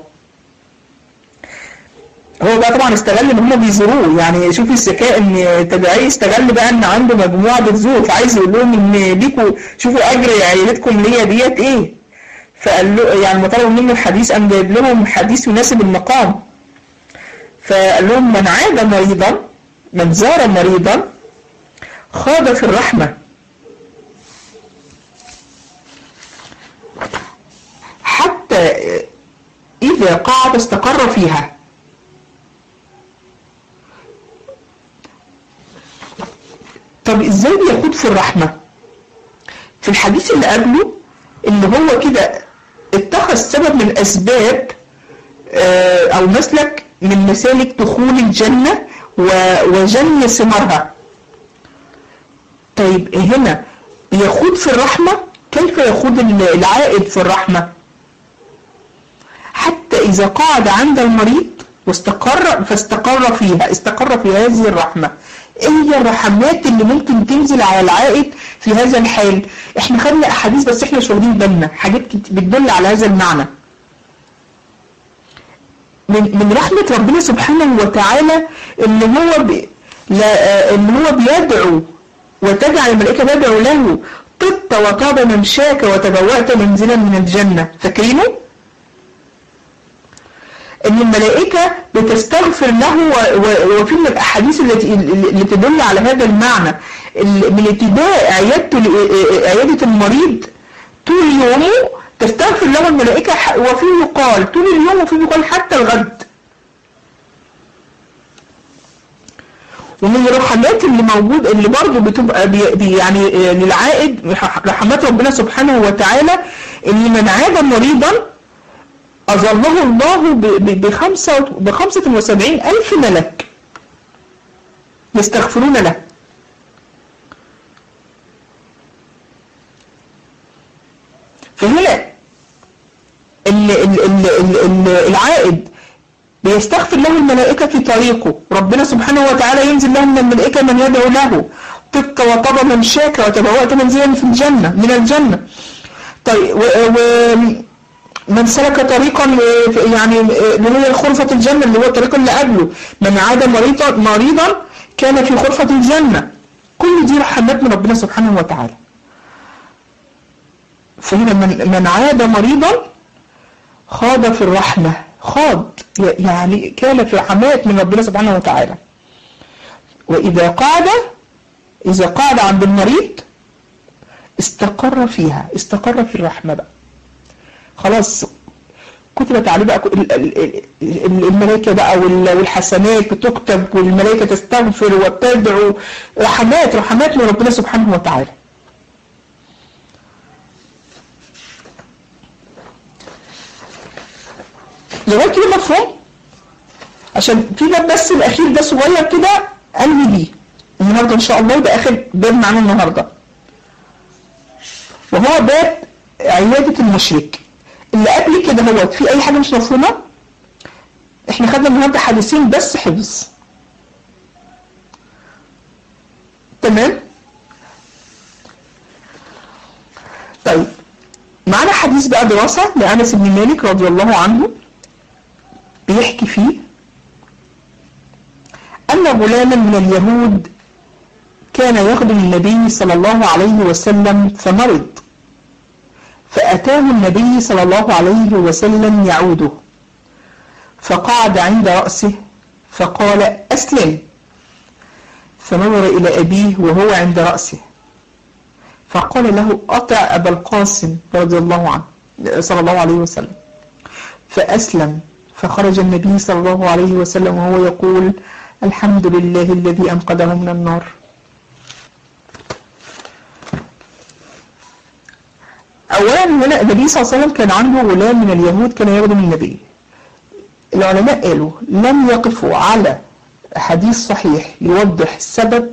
هو بقى طبعا استغل ان هم بيزوروه. يعني شوفي الذكاء ان تبعي استغل بقى ان عنده مجموعه بتزور، فعايز يقول لهم ان ليكوا شوفوا اجر عيلتكم ليا ديت ايه. فقال له يعني طلبوا منه الحديث، قام جايب لهم حديث يناسب المقام. فقال لهم من عاد مريضا، من زار مريضا خاض في الرحمه حتى اذا قعد استقر فيها. طب ازاي بيخوض في الرحمة؟ في الحديث اللي قبله اللي هو كده اتخذ سبب من اسباب او مسلك من مسالك دخول الجنة وجني ثمارها. طيب هنا يخوض في الرحمة، كيف يخوض العائد في الرحمة؟ حتى اذا قعد عند المريض فاستقر فيها، استقر في هذه الرحمة. ايه هي الرحمات اللي ممكن تنزل على العائد في هذا الحال؟ احنا خدنا احاديث بس احنا مش واخدين بالنا، حاجات بتدل على هذا المعنى. من رحمة ربنا سبحانه وتعالى ان هو بيدعو وتجعل الملائكة تدعو له طبت وطاب ممشاك وتبوأت منزلا من الجنة. فاكرينه؟ ان الملائكة بتستغفر له. وفي من الاحاديث اللي تدل على هذا المعنى من ابتداء عيادة المريض طول يومه تستغفر له الملائكة، وفيه يقال طول اليوم وفيه يقال حتى الغد. ومن الرحمات اللي موجود اللي برضه بتبقى يعني للعائد رحمات ربنا سبحانه وتعالى ان من عاد مريضا أظله الله ب75,000 ملك يستغفرون له. فهنا العائد بيستغفر له الملائكة في طريقه، ربنا سبحانه وتعالى ينزل له من الملائكة من يدعو له طبت وطاب ممشاك وتبوأت منزلا في الجنة من الجنة. طيب من سلك طريقا يعني اللي هي خرفة الجنة اللي هو الطريق اللي قبله، من عاد مريضا كان في خرفة الجنة. كل دي رحمات من ربنا سبحانه وتعالى. فهنا من عاد مريضا خاض في الرحمة، خاض يعني كان في رحمات من ربنا سبحانه وتعالى. وإذا قعد عند المريض استقر فيها، استقر في الرحمة بقى. خلاص كتبت عليه بقى الملائكة بقى والحسنات بتكتب والملائكة تستغفر وتدعو. رحمات من ربنا سبحانه وتعالى. لغاية كده مفهوم؟ عشان في باب بس الأخير ده صغير كده أنهي بيه النهارده إن شاء الله، يبقى آخر باب معانا النهارده، وهو باب عيادة المشرك. اللي قبل كده هو في أي حاجة مش مفهومة؟ إحنا خدنا النهارده حديثين بس حفظ. تمام؟ طيب معنا حديث بقى دراسة لأنس بن مالك رضي الله عنه بيحكي فيه أن غلاما من اليهود كان يخدم النبي صلى الله عليه وسلم فمرض، فأتاه النبي صلى الله عليه وسلم يعوده، فقعد عند رأسه فقال أسلم، فنظر إلى أبيه وهو عند رأسه فقال له أطع أبا القاسم رضي الله عنه صلى الله عليه وسلم، فأسلم. فخرج النبي صلى الله عليه وسلم وهو يقول الحمد لله الذي أنقذه من النار. اولا هنا النبي صلى الله عليه وسلم كان عنده غلام من اليهود كان يخدم النبي. العلماء قالوا لم يقفوا على حديث صحيح يوضح سبب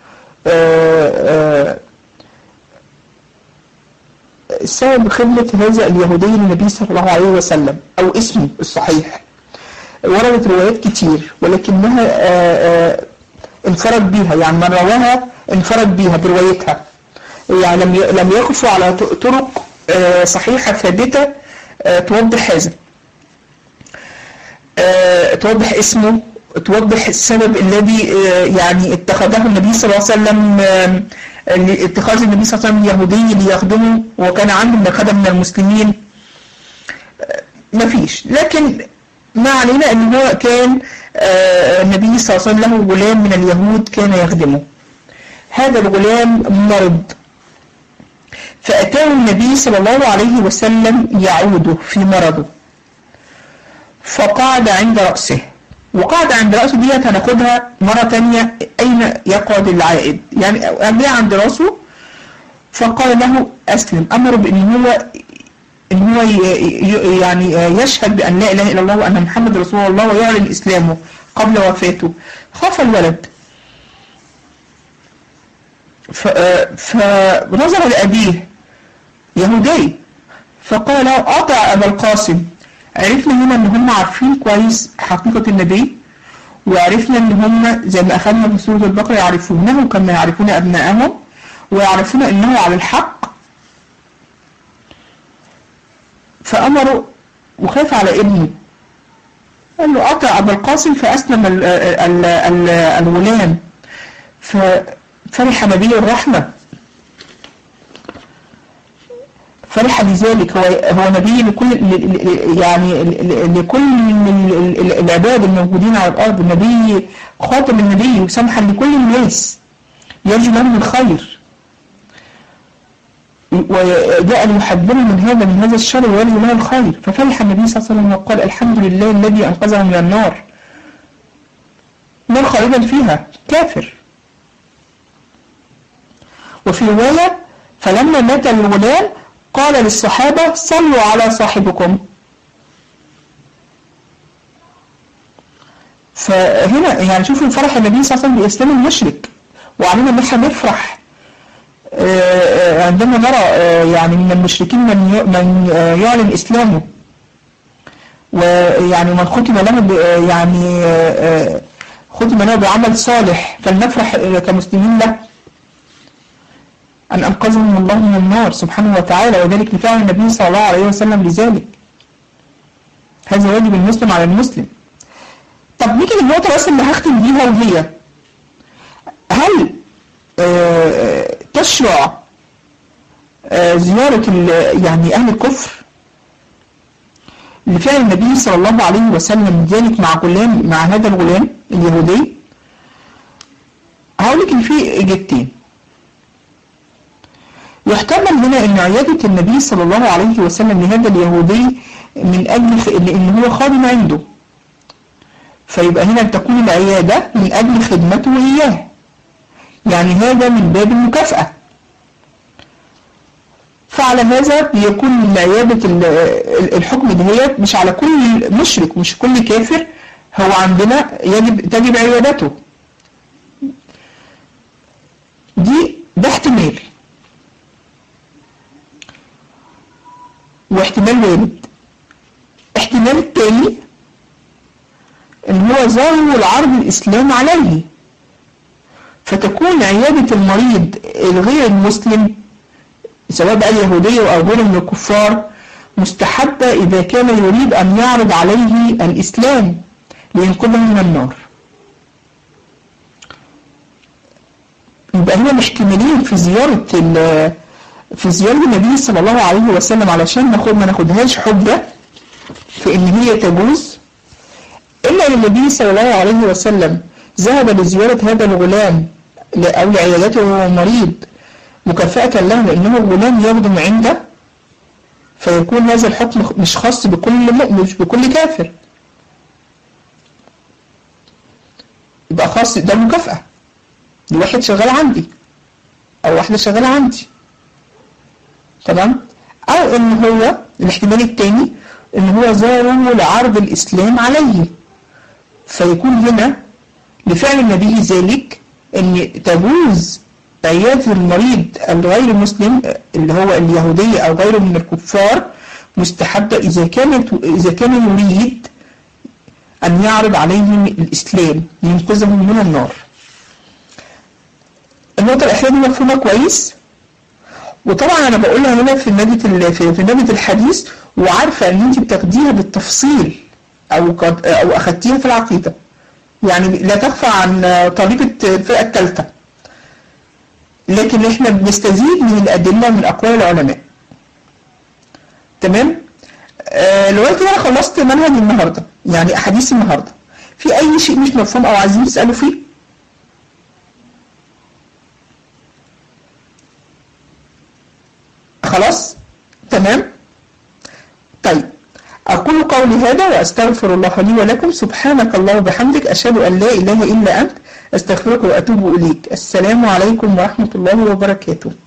سبب خدمة هذا اليهودي للنبي صلى الله عليه وسلم أو اسمه الصحيح. وردت روايات كتير ولكنها انفرد بيها، يعني من رواها انفرد بيها بروايتها، يعني لم يقفوا على طرق صحيحة ثابتة توضح هذا، توضح اسمه، توضح السبب الذي يعني اتخذه النبي صلى الله عليه وسلم، اتخاذ النبي صلى الله عليه وسلم اليهودي ليخدمه وكان عنده من خدم من المسلمين. مفيش، لكن ما علينا ان هو كان النبي صلى الله عليه وسلم له غلام من اليهود كان يخدمه. هذا الغلام مرض، فأتاه النبي صلى الله عليه وسلم يعوده في مرضه، فقعد عند رأسه. وقعد عند رأسه ديت هناخدها مرة تانية أين يقعد العائد، يعني جاء عند رأسه فقال له أسلم، أمر بأن هو يعني يشهد بأن لا إله إلا الله وأن محمد رسول الله ويعلن إسلامه قبل وفاته. خاف الولد فنظر لأبيه يهودي فقال له أطع أبا القاسم. عرفنا هنا ان هم عارفين كويس حقيقة النبي، وعرفنا ان هم زي ما اخذنا في سورة البقرة يعرفونه كما يعرفون ابنائهم، ويعرفون انه على الحق. فامروا وخاف على ابنه، قال له أطع أبا القاسم فأسلم الغلام. ففرح نبي الرحمة، فرح بذلك. هو نبي لكل يعني لكل العباد الموجودين على الأرض، النبي خاطب النبي وسمحا لكل الناس يرجو لهم الخير، وجاء ليحذرهم من هذا الشر ويرجو له الخير. ففرح النبي صلى الله عليه وسلم وقال الحمد لله الذي أنقذه من النار، نار خالدا فيها كافر. وفي رواية فلما مات الغلام قال للصحابة صلوا على صاحبكم. فهنا يعني شوفوا فرح النبي صلى الله عليه وسلم بإسلام المشرك، وعلينا ان احنا نفرح عندما نرى يعني من المشركين من يعلن إسلامه، ويعني من ختم له يعني ختم له بعمل صالح، فلنفرح كمسلمين له أن أنقذهم الله من النار سبحانه وتعالى، وذلك لفعل النبي صلى الله عليه وسلم لذلك. هذا واجب المسلم على المسلم. طب نيجي للنقطة بس اللي هختم بيها، وهي هل تشرع زيارة يعني أهل الكفر لفعل النبي صلى الله عليه وسلم ذلك مع هذا الغلام اليهودي؟ هقول لك إن في إجابتين. يحتمل هنا ان عيادة النبي صلى الله عليه وسلم لهذا اليهودي من اجل لان هو خادم عنده، فيبقى هنا تكون العيادة من اجل خدمته اياه، يعني هذا من باب المكافأة. فعلى هذا بيكون عيادة الحكم دهيت مش على كل مشرك، مش كل كافر هو عندنا تجب عيادته. ده احتمال، واحتمال وارد. احتمال التاني ان هو ظاهر العرض الاسلام عليه، فتكون عيادة المريض الغير المسلم سواء بقى اليهودية او غيره من الكفار مستحبة اذا كان يريد ان يعرض عليه الاسلام لينقذه من النار. يبقى هنا الاحتمالين في زيارة النبي صلى الله عليه وسلم علشان ما ناخدهاش حجة في ان هي تجوز، الا ان النبي صلى الله عليه وسلم ذهب لزيارة هذا الغلام او لعيادته وهو مريض مكافأة له لانه غلام يخدم عنده، فيكون هذا الحكم مش خاص بكل مؤمن مش بكل كافر، يبقى خاص ده مكافأة لواحد شغال عندي او واحدة شغالة عندي. تمام؟ او ان هو الاحتمال الثاني ان هو زاره لعرض الاسلام عليه، فيكون هنا لفعل النبي ذلك ان تجوز عيادة المريض الغير مسلم اللي هو اليهودية او غيره من الكفار مستحبة اذا كان يريد ان يعرض عليهم الاسلام لينقذهم من النار. النقطة الأخيرة دي مفهومة كويس، وطبعا أنا بقولها هنا في مادة الحديث، وعارفة إن أنت بتاخديها بالتفصيل أو أخدتيها في العقيدة، يعني لا تخفى عن طالبة الفئة الثالثة، لكن إحنا بنستزيد من الأدلة من أقوال العلماء. تمام؟ لغاية كده أنا خلصت منهج النهاردة، يعني أحاديث النهاردة. في أي شيء مش مفهوم أو عايزين تسألوا فيه؟ خلاص؟ تمام؟ طيب، أقول قولي هذا وأستغفر الله لي ولكم. سبحانك اللهم وبحمدك، أشهد أن لا إله إلا أنت، أستغفرك وأتوب إليك. السلام عليكم ورحمة الله وبركاته.